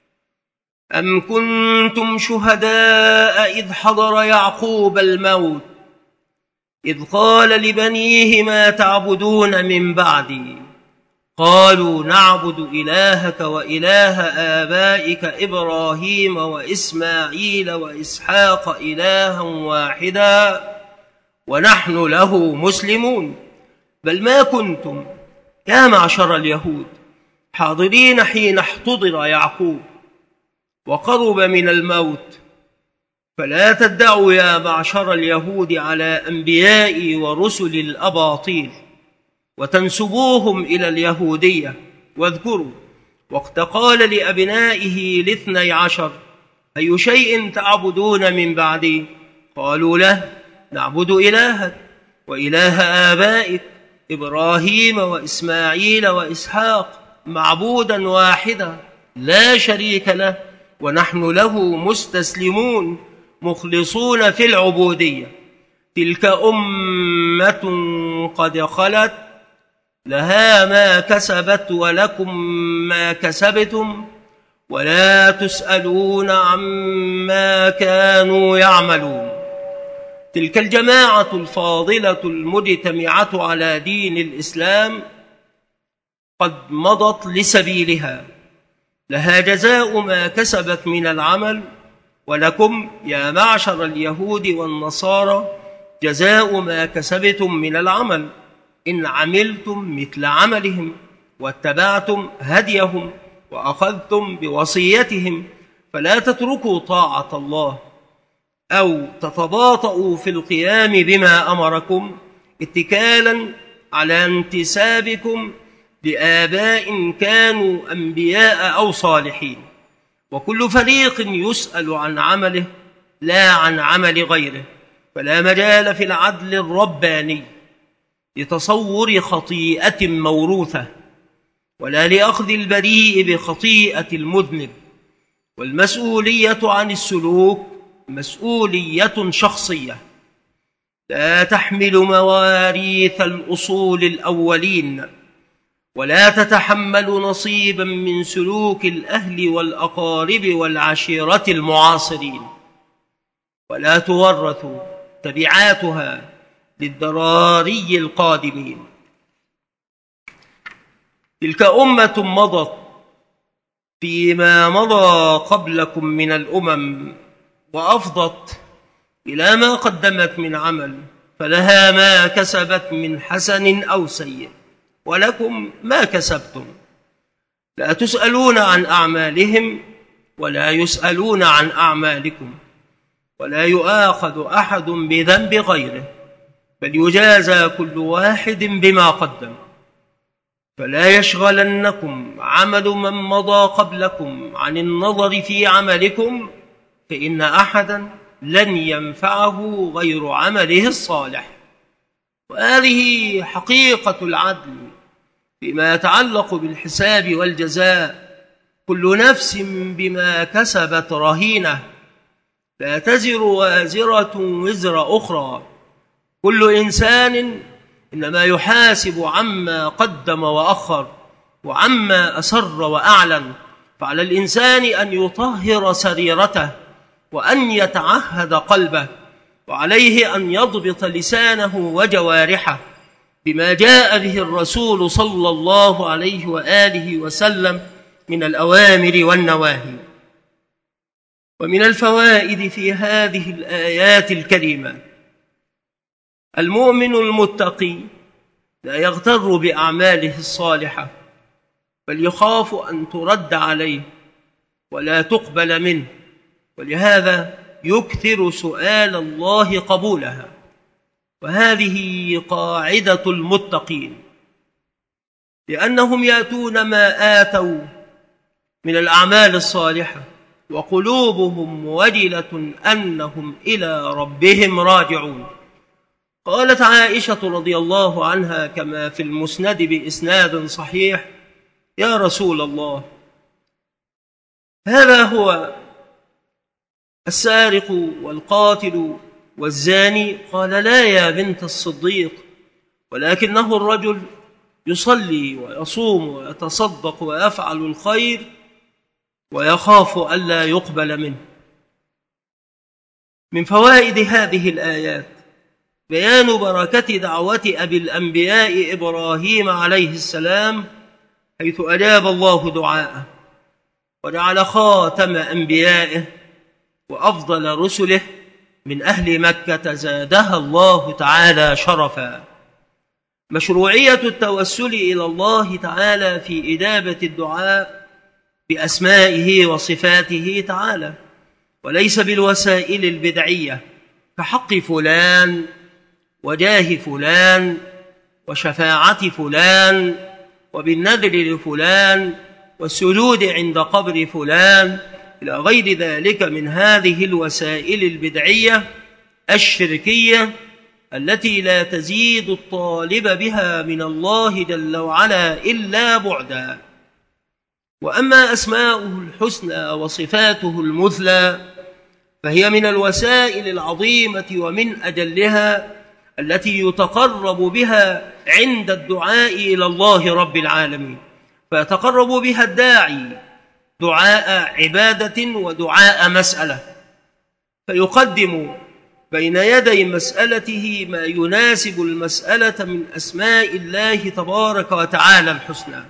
أم كنتم شهداء إذ حضر يعقوب الموت إذ قال لبنيه: ما تعبدون من بعدي؟ قالوا: نعبد إلهك وإله آبائك إبراهيم وإسماعيل وإسحاق إلها واحدا ونحن له مسلمون. بل ما كنتم يا معشر اليهود حاضرين حين احتضر يعقوب وقرب من الموت، فلا تدعوا يا معشر اليهود على أنبياء ورسل الأباطيل وتنسبوهم إلى اليهودية، واذكروا وقت قال لأبنائه الاثني عشر: أي شيء تعبدون من بعدي؟ قالوا له: نعبد إلهك وإله آبائك إبراهيم وإسماعيل وإسحاق معبودا واحدا لا شريك له ونحن له مستسلمون مخلصون في العبودية. تلك أمة قد خلت لها ما كسبت ولكم ما كسبتم ولا تسألون عما كانوا يعملون. تلك الجماعة الفاضلة المجتمعة على دين الإسلام قد مضت لسبيلها، لها جزاء ما كسبت من العمل، ولكم يا معشر اليهود والنصارى جزاء ما كسبتم من العمل، إن عملتم مثل عملهم واتبعتم هديهم وأخذتم بوصيتهم، فلا تتركوا طاعة الله أو تتباطؤوا في القيام بما أمركم اتكالا على انتسابكم لآباء كانوا أنبياء أو صالحين. وكل فريق يسأل عن عمله لا عن عمل غيره، فلا مجال في العدل الرباني لتصور خطيئة موروثة ولا لأخذ البريء بخطيئة المذنب. والمسؤولية عن السلوك مسؤولية شخصية لا تحمل مواريث الأصول الأولين ولا تتحمل نصيبا من سلوك الأهل والأقارب والعشيرة المعاصرين، ولا تورث تبعاتها للضراري القادمين. تلك أمة مضت فيما مضى قبلكم من الأمم وأفضت إلى ما قدمت من عمل، فلها ما كسبت من حسن أو سيء ولكم ما كسبتم، لا تسألون عن أعمالهم ولا يسألون عن أعمالكم، ولا يؤاخذ أحد بذنب غيره، بل يجازى كل واحد بما قدم. فلا يشغلنكم عمل من مضى قبلكم عن النظر في عملكم، فإن أحدا لن ينفعه غير عمله الصالح. وهذه حقيقة العدل فيما يتعلق بالحساب والجزاء. كل نفس بما كسبت رهينة، لا تزر وازرة وزر أخرى. كل إنسان إنما يحاسب عما قدم وأخر وعما أسر وأعلن، فعلى الإنسان أن يطهر سريرته وأن يتعهد قلبه، وعليه أن يضبط لسانه وجوارحه بما جاء به الرسول صلى الله عليه وآله وسلم من الأوامر والنواهي. ومن الفوائد في هذه الآيات الكريمة: المؤمن المتقي لا يغتر بأعماله الصالحة، بل يخاف أن ترد عليه ولا تقبل منه، ولهذا يكثر سؤال الله قبولها. وهذه قاعدة المتقين، لأنهم يأتون ما آتوا من الأعمال الصالحة وقلوبهم وجلة أنهم إلى ربهم راجعون. قالت عائشة رضي الله عنها كما في المسند بإسناد صحيح: يا رسول الله، هذا هو السارق والقاتل والزاني؟ قال: لا يا بنت الصديق، ولكنه الرجل يصلي ويصوم ويتصدق ويفعل الخير ويخاف ألا يقبل منه. من فوائد هذه الآيات بيان بركة دعوة أبي الأنبياء إبراهيم عليه السلام، حيث أجاب الله دعاءه وجعل خاتم أنبيائه وأفضل رسله من أهل مكة زادها الله تعالى شرفا. مشروعية التوسل إلى الله تعالى في إجابة الدعاء بأسمائه وصفاته تعالى، وليس بالوسائل البدعية كحق فلان وجاه فلان وشفاعة فلان وبالنذر لفلان والسجود عند قبر فلان إلى غير ذلك من هذه الوسائل البدعية الشركية التي لا تزيد الطالب بها من الله جل وعلا إلا بعدا. وأما أسماؤه الحسنى وصفاته المثلى فهي من الوسائل العظيمة ومن أجلها التي يتقرب بها عند الدعاء إلى الله رب العالمين، فيتقرب بها الداعي دعاء عبادة ودعاء مسألة، فيقدم بين يدي مسألته ما يناسب المسألة من أسماء الله تبارك وتعالى الحسنى.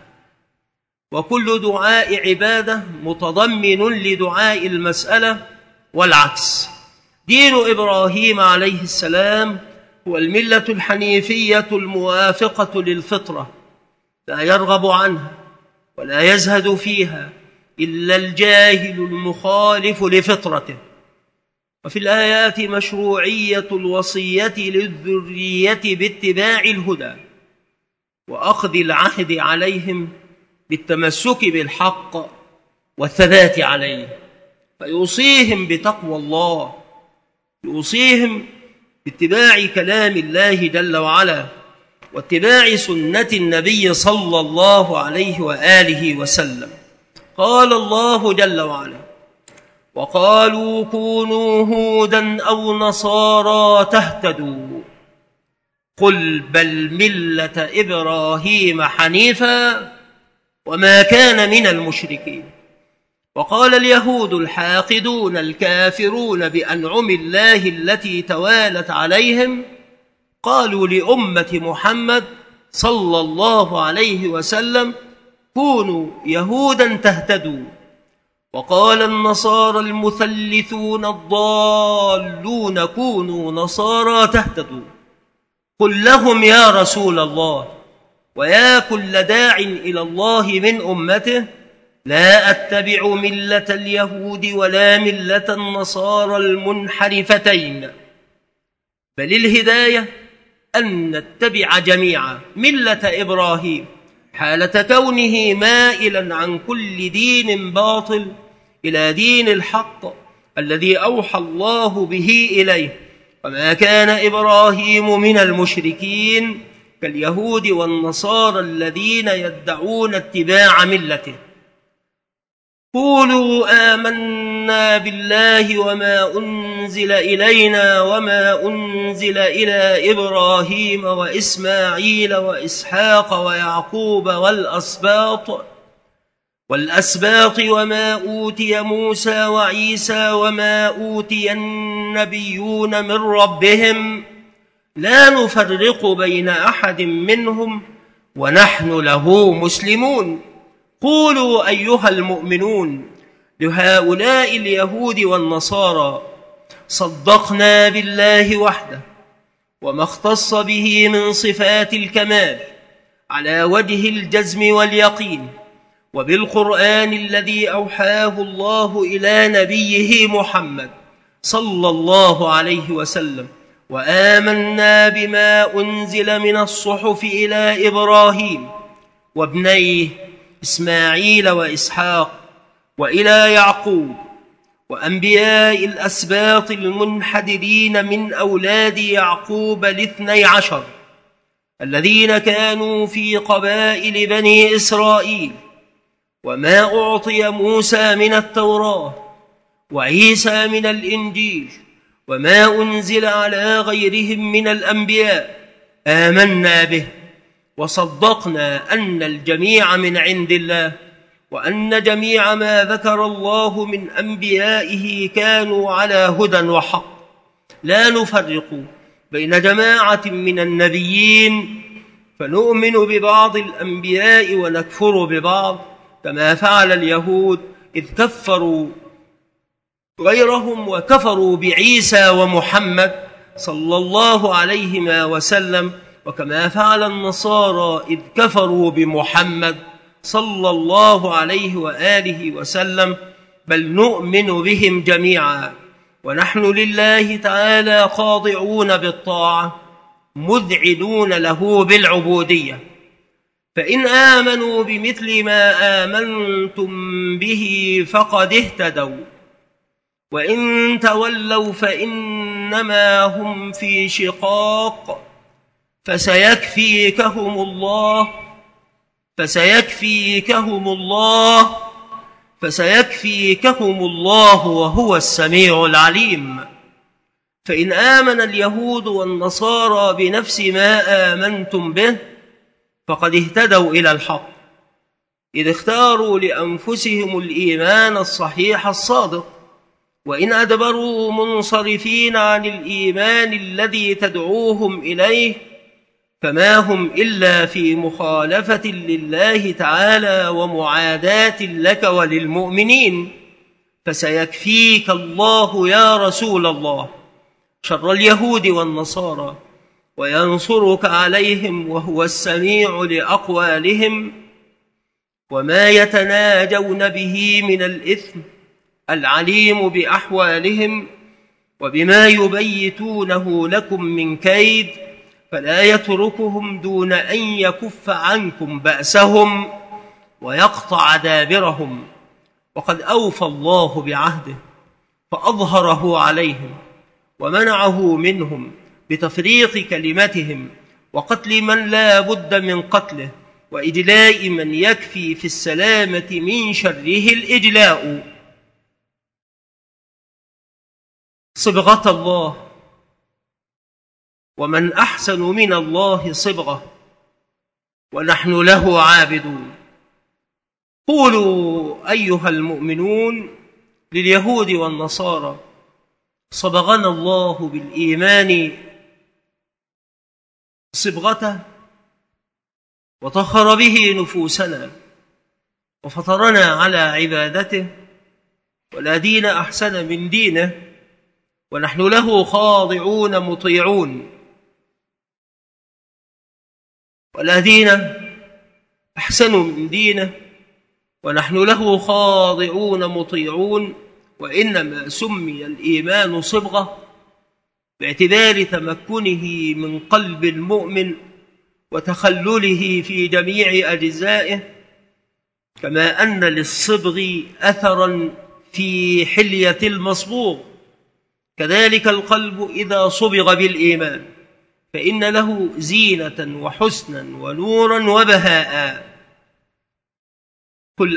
وكل دعاء عبادة متضمن لدعاء المسألة والعكس. دين إبراهيم عليه السلام هو الملة الحنيفية الموافقة للفطرة، لا يرغب عنها ولا يزهد فيها إلا الجاهل المخالف لفطرته. وفي الآيات مشروعية الوصية للذرية باتباع الهدى وأخذ العهد عليهم بالتمسك بالحق والثبات عليه، فيوصيهم بتقوى الله، يوصيهم باتباع كلام الله جل وعلا واتباع سنة النبي صلى الله عليه وآله وسلم. قال الله جل وعلا: وقالوا كونوا هودا أو نصارى تهتدوا قل بل ملة إبراهيم حنيفا وما كان من المشركين. وقال اليهود الحاقدون الكافرون بأنعم الله التي توالت عليهم قالوا لأمة محمد صلى الله عليه وسلم: كونوا يهودا تهتدوا. وقال النصارى المثلثون الضالون: كونوا نصارى تهتدوا. قل لهم يا رسول الله ويا كل داع إلى الله من أمته: لا أتبع ملة اليهود ولا ملة النصارى المنحرفتين، بل الهداية أن نتبع جميعا ملة إبراهيم حالة كونه مائلا عن كل دين باطل إلى دين الحق الذي أوحى الله به إليه. وما كان إبراهيم من المشركين كاليهود والنصارى الذين يدعون اتباع ملته. قولوا آمنا بالله وما أنزل إلينا وما أنزل إلى إبراهيم وإسماعيل وإسحاق ويعقوب والأسباط والأسباط وما أوتي موسى وعيسى وما أوتي النبيون من ربهم لا نفرق بين أحد منهم ونحن له مسلمون. قولوا أيها المؤمنون لهؤلاء اليهود والنصارى: صدقنا بالله وحده وما اختص به من صفات الكمال على وجه الجزم واليقين، وبالقرآن الذي أوحاه الله إلى نبيه محمد صلى الله عليه وسلم، وآمنا بما أنزل من الصحف إلى إبراهيم وابنيه إسماعيل وإسحاق وإلى يعقوب وأنبياء الأسباط المنحدرين من أولاد يعقوب الاثني عشر الذين كانوا في قبائل بني إسرائيل، وما أعطي موسى من التوراة وعيسى من الإنجيل وما أنزل على غيرهم من الأنبياء، آمنا به وصدقنا أن الجميع من عند الله، وأن جميع ما ذكر الله من أنبيائه كانوا على هدى وحق، لا نفرق بين جماعة من النبيين، فنؤمن ببعض الأنبياء ونكفر ببعض، كما فعل اليهود إذ كفروا غيرهم وكفروا بعيسى ومحمد صلى الله عليهما وسلم، وكما فعل النصارى إذ كفروا بمحمد صلى الله عليه وآله وسلم، بل نؤمن بهم جميعا، ونحن لله تعالى خاضعون بالطاعة مذعنون له بالعبودية. فإن آمنوا بمثل ما آمنتم به فقد اهتدوا، وإن تولوا فإنما هم في شقاق فسيكفيكهم الله فسيكفيكهم الله فسيكفيكهم الله وهو السميع العليم. فإن آمن اليهود والنصارى بنفس ما آمنتم به فقد اهتدوا إلى الحق، إذ اختاروا لأنفسهم الإيمان الصحيح الصادق. وإن أدبروا منصرفين عن الإيمان الذي تدعوهم إليه فما هم إلا في مخالفة لله تعالى ومعاداة لك وللمؤمنين. فسيكفيك الله يا رسول الله شر اليهود والنصارى وينصرك عليهم، وهو السميع لأقوالهم وما يتناجون به من الإثم، العليم بأحوالهم وبما يبيتونه لكم من كيد، فلا يتركهم دون أن يكف عنكم بأسهم ويقطع دابرهم. وقد أوفى الله بعهده فأظهره عليهم ومنعه منهم بتفريق كلمتهم وقتل من لا بد من قتله وإجلاء من يكفي في السلامة من شره الإجلاء. صبغة الله، ومن أحسن من الله صبغة، ونحن له عابدون. قولوا أيها المؤمنون لليهود والنصارى صبغنا الله بالإيمان صبغته وطهر به نفوسنا وفطرنا على عبادته، ولا دين أحسن من دينه، ونحن له خاضعون مطيعون. ولا دين أحسن من دينه ونحن له خاضعون مطيعون. وإنما سمي الإيمان صبغة باعتبار تمكنه من قلب المؤمن وتخلله في جميع أجزائه، كما أن للصبغ أثرا في حلية المصبوغ، كذلك القلب إذا صبغ بالإيمان فإن له زينة وحسنا ونورا وبهاء. قل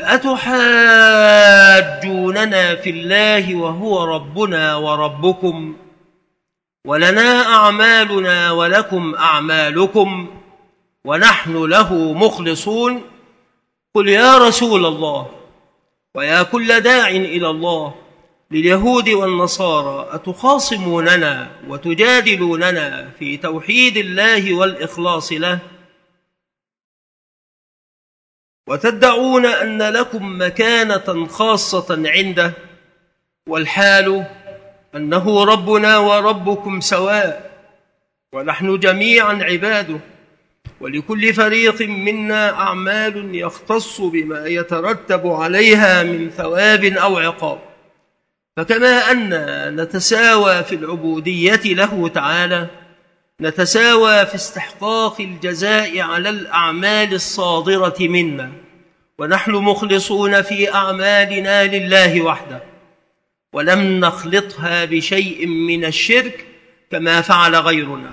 أتحاجوننا في الله وهو ربنا وربكم ولنا أعمالنا ولكم أعمالكم ونحن له مخلصون. قل يا رسول الله ويا كل داع إلى الله لليهود والنصارى أتخاصموننا وتجادلوننا في توحيد الله والإخلاص له، وتدعون أن لكم مكانة خاصة عنده، والحال أنه ربنا وربكم سواء، ونحن جميعا عباده، ولكل فريق منا أعمال يختص بما يترتب عليها من ثواب أو عقاب. فكما أن نتساوى في العبودية له تعالى، نتساوى في استحقاق الجزاء على الأعمال الصادرة منا، ونحن مخلصون في أعمالنا لله وحده، ولم نخلطها بشيء من الشرك كما فعل غيرنا.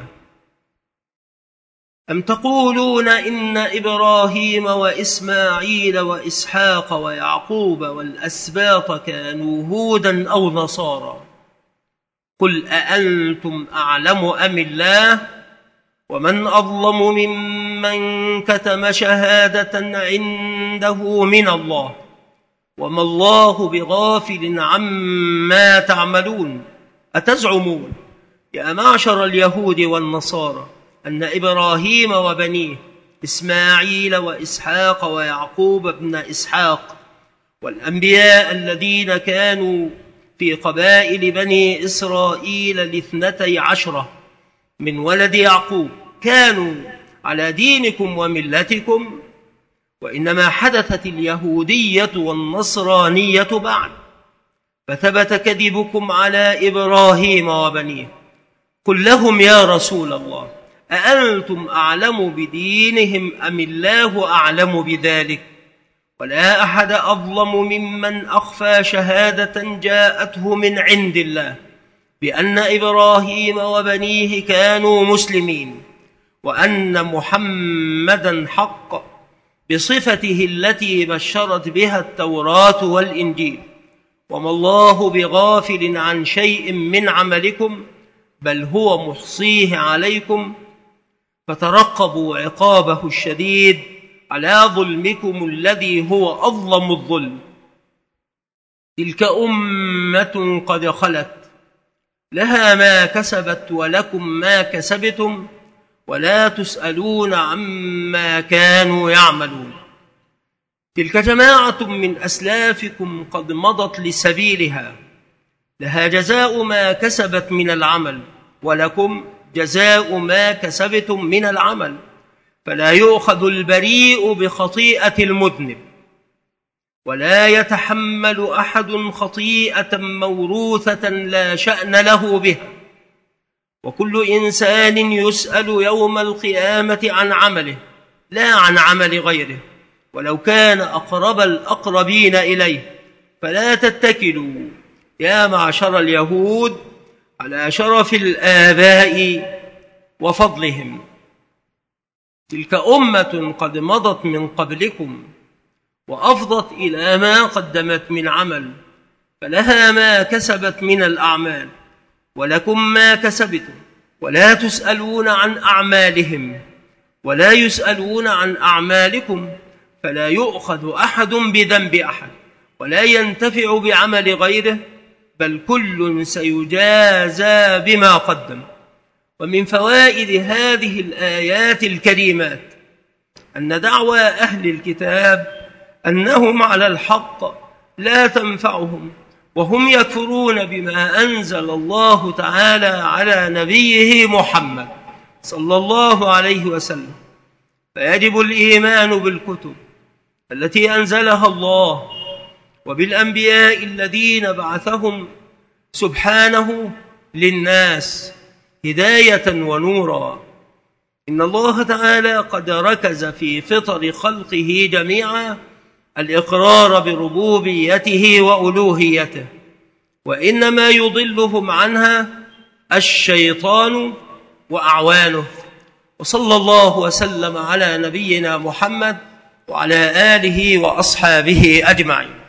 أم تقولون إن إبراهيم وإسماعيل وإسحاق ويعقوب والأسباط كانوا هودا أو نصارى؟ قل أأنتم أعلم أم الله؟ ومن أظلم ممن كتم شهادة عنده من الله، وما الله بغافل عما تعملون. أتزعمون يا معشر اليهود والنصارى أن إبراهيم وبنيه إسماعيل وإسحاق ويعقوب ابن إسحاق والأنبياء الذين كانوا في قبائل بني إسرائيل الاثنتي عشرة من ولد يعقوب كانوا على دينكم وملتكم؟ وإنما حدثت اليهودية والنصرانية بعد، فثبت كذبكم على إبراهيم وبنيه. قل لهم يا رسول الله أأنتم أعلم بدينهم أم الله أعلم بذلك؟ ولا أحد أظلم ممن أخفى شهادة جاءته من عند الله بأن إبراهيم وبنيه كانوا مسلمين وأن محمدًا حق بصفته التي بشرت بها التوراة والإنجيل. وما الله بغافل عن شيء من عملكم بل هو محصيه عليكم، فترقبوا عقابه الشديد على ظلمكم الذي هو أظلم الظلم. تلك أمة قد خلت لها ما كسبت ولكم ما كسبتم ولا تسألون عما كانوا يعملون. تلك جماعة من أسلافكم قد مضت لسبيلها، لها جزاء ما كسبت من العمل ولكم جزاء ما كسبتم من العمل، فلا يؤخذ البريء بخطيئة المذنب، ولا يتحمل أحد خطيئة موروثة لا شأن له بها. وكل إنسان يسأل يوم القيامة عن عمله لا عن عمل غيره، ولو كان أقرب الأقربين إليه. فلا تتكلوا يا معشر اليهود على شرف الآباء وفضلهم. تلك أمة قد مضت من قبلكم وأفضت إلى ما قدمت من عمل، فلها ما كسبت من الأعمال ولكم ما كسبتم، ولا تسألون عن أعمالهم ولا يسألون عن أعمالكم، فلا يؤخذ أحد بذنب أحد ولا ينتفع بعمل غيره، بل كل سيجازى بما قدم. ومن فوائد هذه الآيات الكريمات أن دعوى أهل الكتاب أنهم على الحق لا تنفعهم وهم يكفرون بما أنزل الله تعالى على نبيه محمد صلى الله عليه وسلم. فيجب الإيمان بالكتب التي أنزلها الله وبالأنبياء الذين بعثهم سبحانه للناس هداية ونورا. إن الله تعالى قد ركز في فطر خلقه جميعا الإقرار بربوبيته وألوهيته، وإنما يضلهم عنها الشيطان وأعوانه. وصلى الله وسلم على نبينا محمد وعلى آله وأصحابه أجمعين.